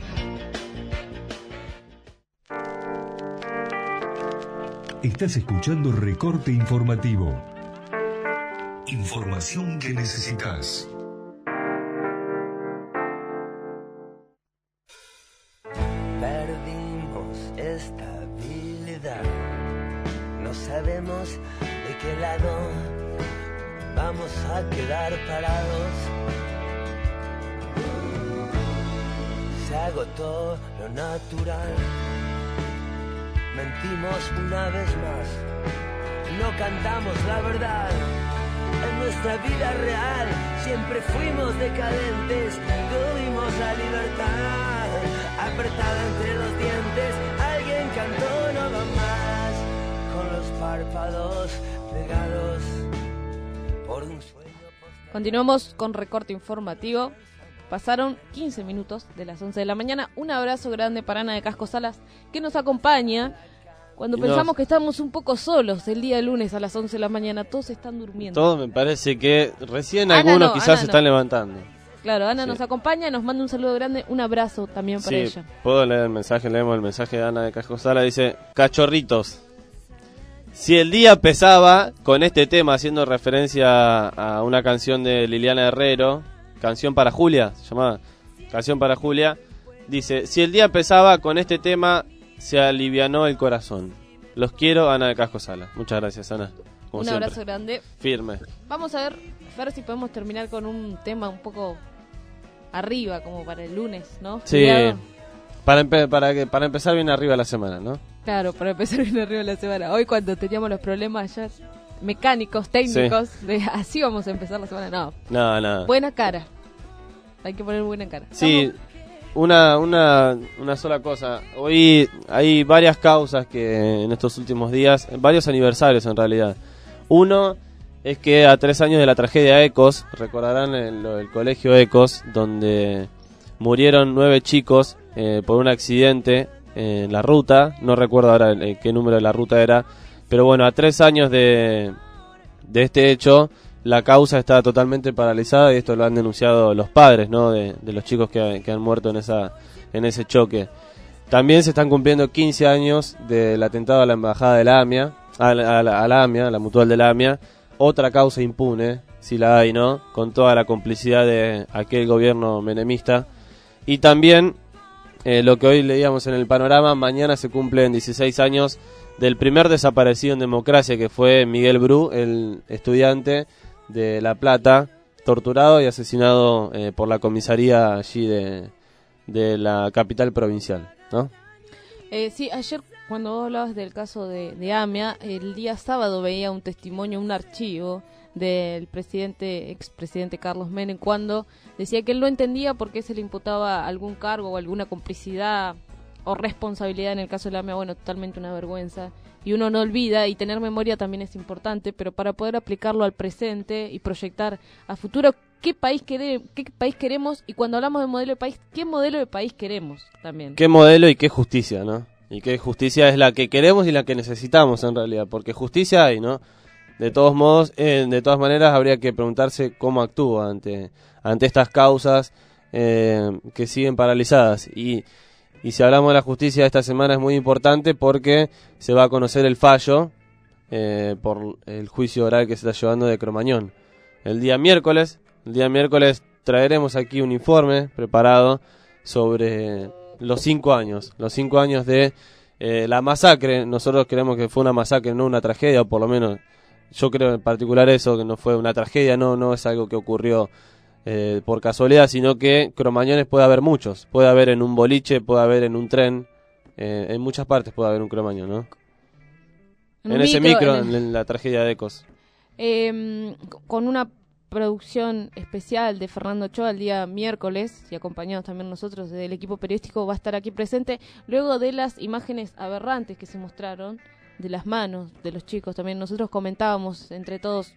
Estás escuchando Recorte Informativo. Información que necesitas. Perdimos estabilidad. No sabemos de qué lado vamos a quedar parados. Se agotó lo natural. Mentimos una vez más, no cantamos la verdad. En nuestra vida real siempre fuimos decadentes, tuvimos la libertad apretada entre los dientes. Alguien cantó no va más, con los párpados pegados por un sueño. Continuamos con Recorte Informativo. Pasaron 15 minutos de las 11 de la mañana. Un abrazo grande para Ana de Casco Salas, que nos acompaña cuando pensamos que estamos un poco solos el día lunes a las 11 de la mañana. Todos están durmiendo. Todos me parece que recién algunos quizás se están levantando. Claro, Ana nos acompaña, nos manda un saludo grande, un abrazo también para ella. Puedo leer el mensaje, leemos el mensaje de Ana de Casco Salas. Dice, cachorritos, si el día pesaba con este tema, haciendo referencia a una canción de Liliana Herrero, Canción para Julia, se llamaba Canción para Julia, dice, si el día pesaba con este tema, se alivianó el corazón. Los quiero, Ana de Casco Salas. Muchas gracias, Ana. Un abrazo grande. Firme. Vamos a ver si podemos terminar con un tema un poco arriba, como para el lunes, ¿no? Sí, para empezar bien arriba la semana, ¿no? Claro, para empezar bien arriba la semana. Hoy cuando teníamos los problemas ya mecánicos, técnicos, de así vamos a empezar la semana. No. Buena cara. Hay que poner buena cara. Sí, una sola cosa. Hoy hay varias causas que en estos últimos días, varios aniversarios en realidad. Uno es que a 3 años de la tragedia Ecos, recordarán el colegio Ecos, donde murieron 9 chicos por un accidente en la ruta. No recuerdo ahora qué número de la ruta era. Pero bueno, a 3 años de este hecho, la causa está totalmente paralizada y esto lo han denunciado los padres, ¿no? de los chicos que han muerto en ese choque. También se están cumpliendo 15 años del atentado a la embajada de la AMIA, a la AMIA, a la mutual de la AMIA. Otra causa impune, si la hay, ¿no? Con toda la complicidad de aquel gobierno menemista. Y también, lo que hoy leíamos en el panorama, mañana se cumplen 16 años del primer desaparecido en democracia, que fue Miguel Bru, el estudiante de La Plata, torturado y asesinado por la comisaría allí de la capital provincial, ¿no? Sí, ayer cuando vos hablabas del caso de AMIA, el día sábado veía un testimonio, un archivo del expresidente Carlos Menem, cuando decía que él no entendía por qué se le imputaba algún cargo o alguna complicidad o responsabilidad en el caso de la AMIA. Bueno, totalmente una vergüenza. Y uno no olvida, y tener memoria también es importante, pero para poder aplicarlo al presente y proyectar a futuro qué país queremos, y cuando hablamos de modelo de país, qué modelo de país queremos también. Qué modelo y qué justicia, ¿no? Y qué justicia es la que queremos y la que necesitamos en realidad, porque justicia hay, ¿no? De todos modos, de todas maneras, habría que preguntarse cómo actúa ante estas causas que siguen paralizadas. Y si hablamos de la justicia, esta semana es muy importante porque se va a conocer el fallo por el juicio oral que se está llevando de Cromañón. El día miércoles traeremos aquí un informe preparado sobre los 5 años de la masacre. Nosotros creemos que fue una masacre, no una tragedia, o por lo menos yo creo en particular eso, que no fue una tragedia, no es algo que ocurrió por casualidad, sino que cromañones puede haber muchos. Puede haber en un boliche, puede haber en un tren, en muchas partes puede haber un cromañón, ¿no? En ese micro, en la tragedia de Ecos. Con una producción especial de Fernando Ochoa el día miércoles, y acompañados también nosotros del equipo periodístico, va a estar aquí presente, luego de las imágenes aberrantes que se mostraron, de las manos de los chicos. También nosotros comentábamos entre todos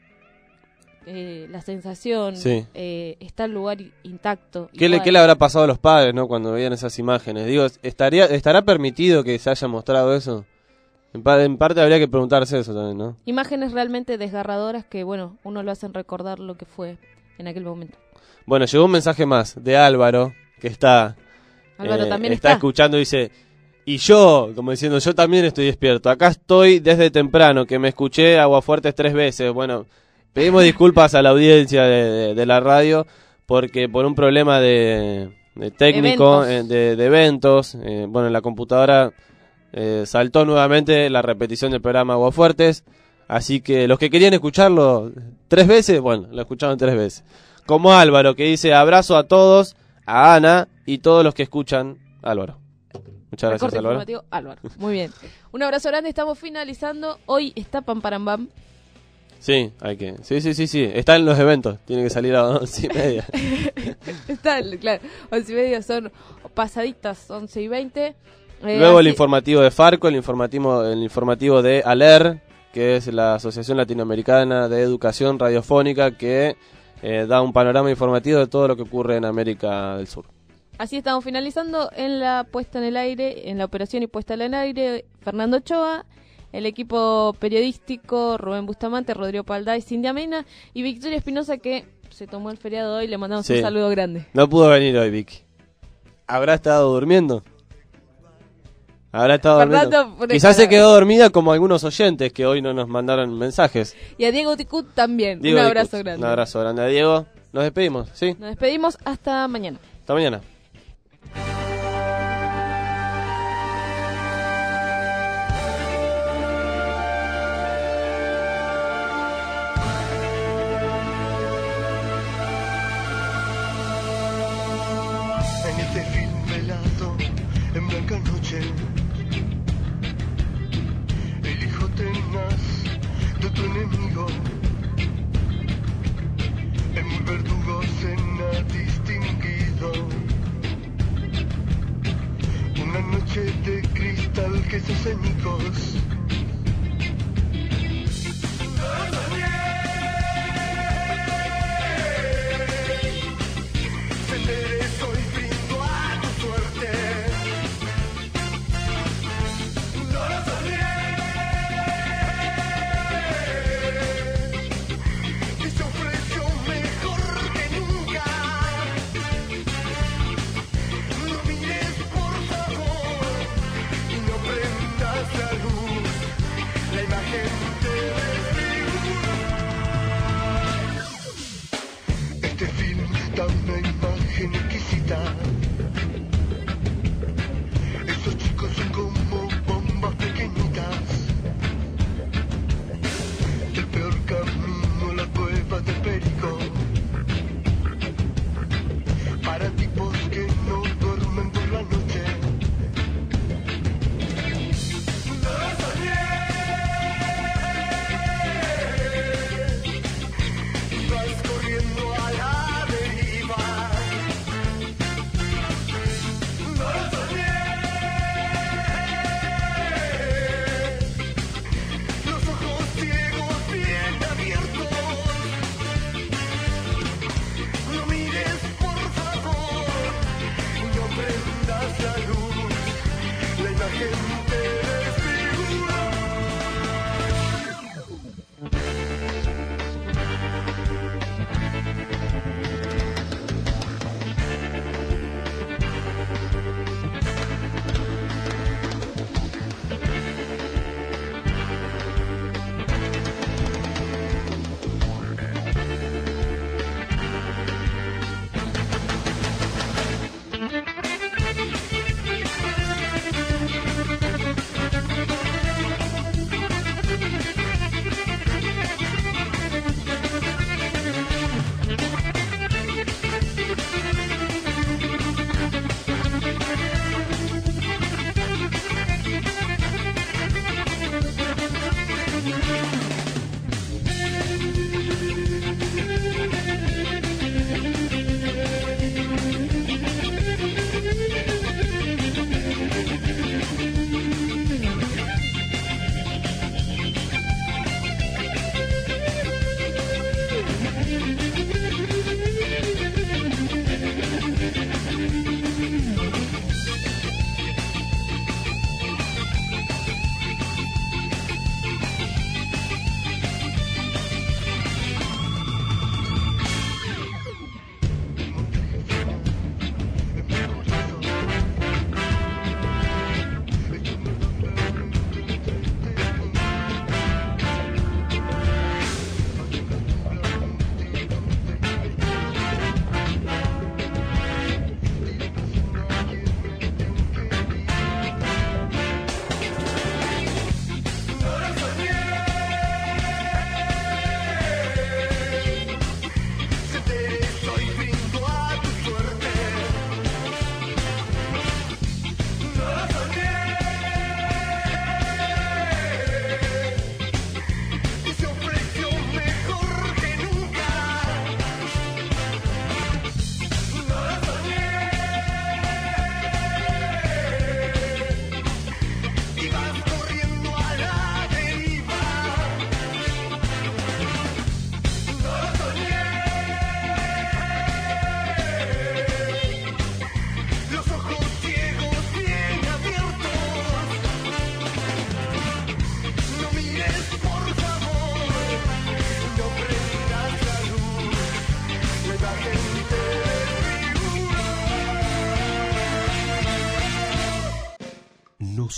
la sensación, sí. Está el lugar intacto. ¿Qué le habrá pasado a los padres, no, cuando veían esas imágenes? Digo, ¿estará permitido que se haya mostrado eso? En parte habría que preguntarse eso también, ¿no? Imágenes realmente desgarradoras que, bueno, uno lo hacen recordar lo que fue en aquel momento. Bueno, llegó un mensaje más de Álvaro, que está también está escuchando y dice, y yo, como diciendo, yo también estoy despierto. Acá estoy desde temprano, que me escuché Aguafuertes 3 veces. Bueno, pedimos disculpas a la audiencia de la radio, porque por un problema de técnico, de eventos, bueno, en la computadora... saltó nuevamente la repetición del programa Aguafuertes, así que los que querían escucharlo 3 veces, bueno, lo escucharon 3 veces. Como Álvaro, que dice abrazo a todos, a Ana y todos los que escuchan Álvaro. Muchas gracias, Álvaro. Álvaro. Muy bien. Un abrazo grande, estamos finalizando. Hoy está Pam Param Bam. Sí, hay que. Sí. Está en los eventos, tiene que salir a 11:30. Está, claro, 11:30 son pasaditas, 11:20. Luego el informativo de Farco, el informativo de ALER, que es la Asociación Latinoamericana de Educación Radiofónica, que da un panorama informativo de todo lo que ocurre en América del Sur. Así estamos finalizando en la puesta en el aire, en la operación y puesta en el aire, Fernando Ochoa, el equipo periodístico, Rubén Bustamante, Rodrigo Palday, Cindy Mena y Victoria Espinosa, que se tomó el feriado hoy, le mandamos un saludo grande. No pudo venir hoy, Vicky. ¿Habrá estado durmiendo? Quizás se quedó dormida como algunos oyentes que hoy no nos mandaron mensajes. Y a Diego Ticut también. Un abrazo grande. Un abrazo grande a Diego. Nos despedimos, ¿sí? Nos despedimos hasta mañana. Hasta mañana. En este film velado, en blanca noche, el hijo tenaz de tu enemigo, el muy verdugo cena distinguido. Una noche de cristal que se hace añicos. Se enderezó y brindo a tu suerte. No lo soñé. Y se ofreció mejor que nunca. No mires por favor y no prendas la luz. La imagen te desfigura.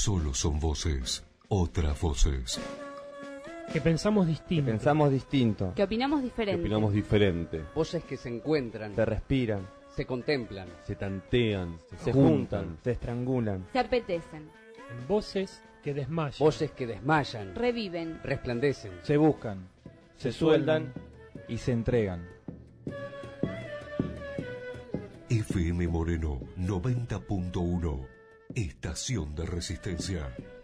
solo son voces, otras voces. Que pensamos distinto. Que opinamos diferente. Voces que se encuentran. Se respiran. Se contemplan. Se tantean. Se juntan. Se estrangulan. Se apetecen. Voces que desmayan. Voces que desmayan. Reviven. Resplandecen. Se buscan. Se sueldan. Y se entregan. FM Moreno 90.1. Estación de Resistencia.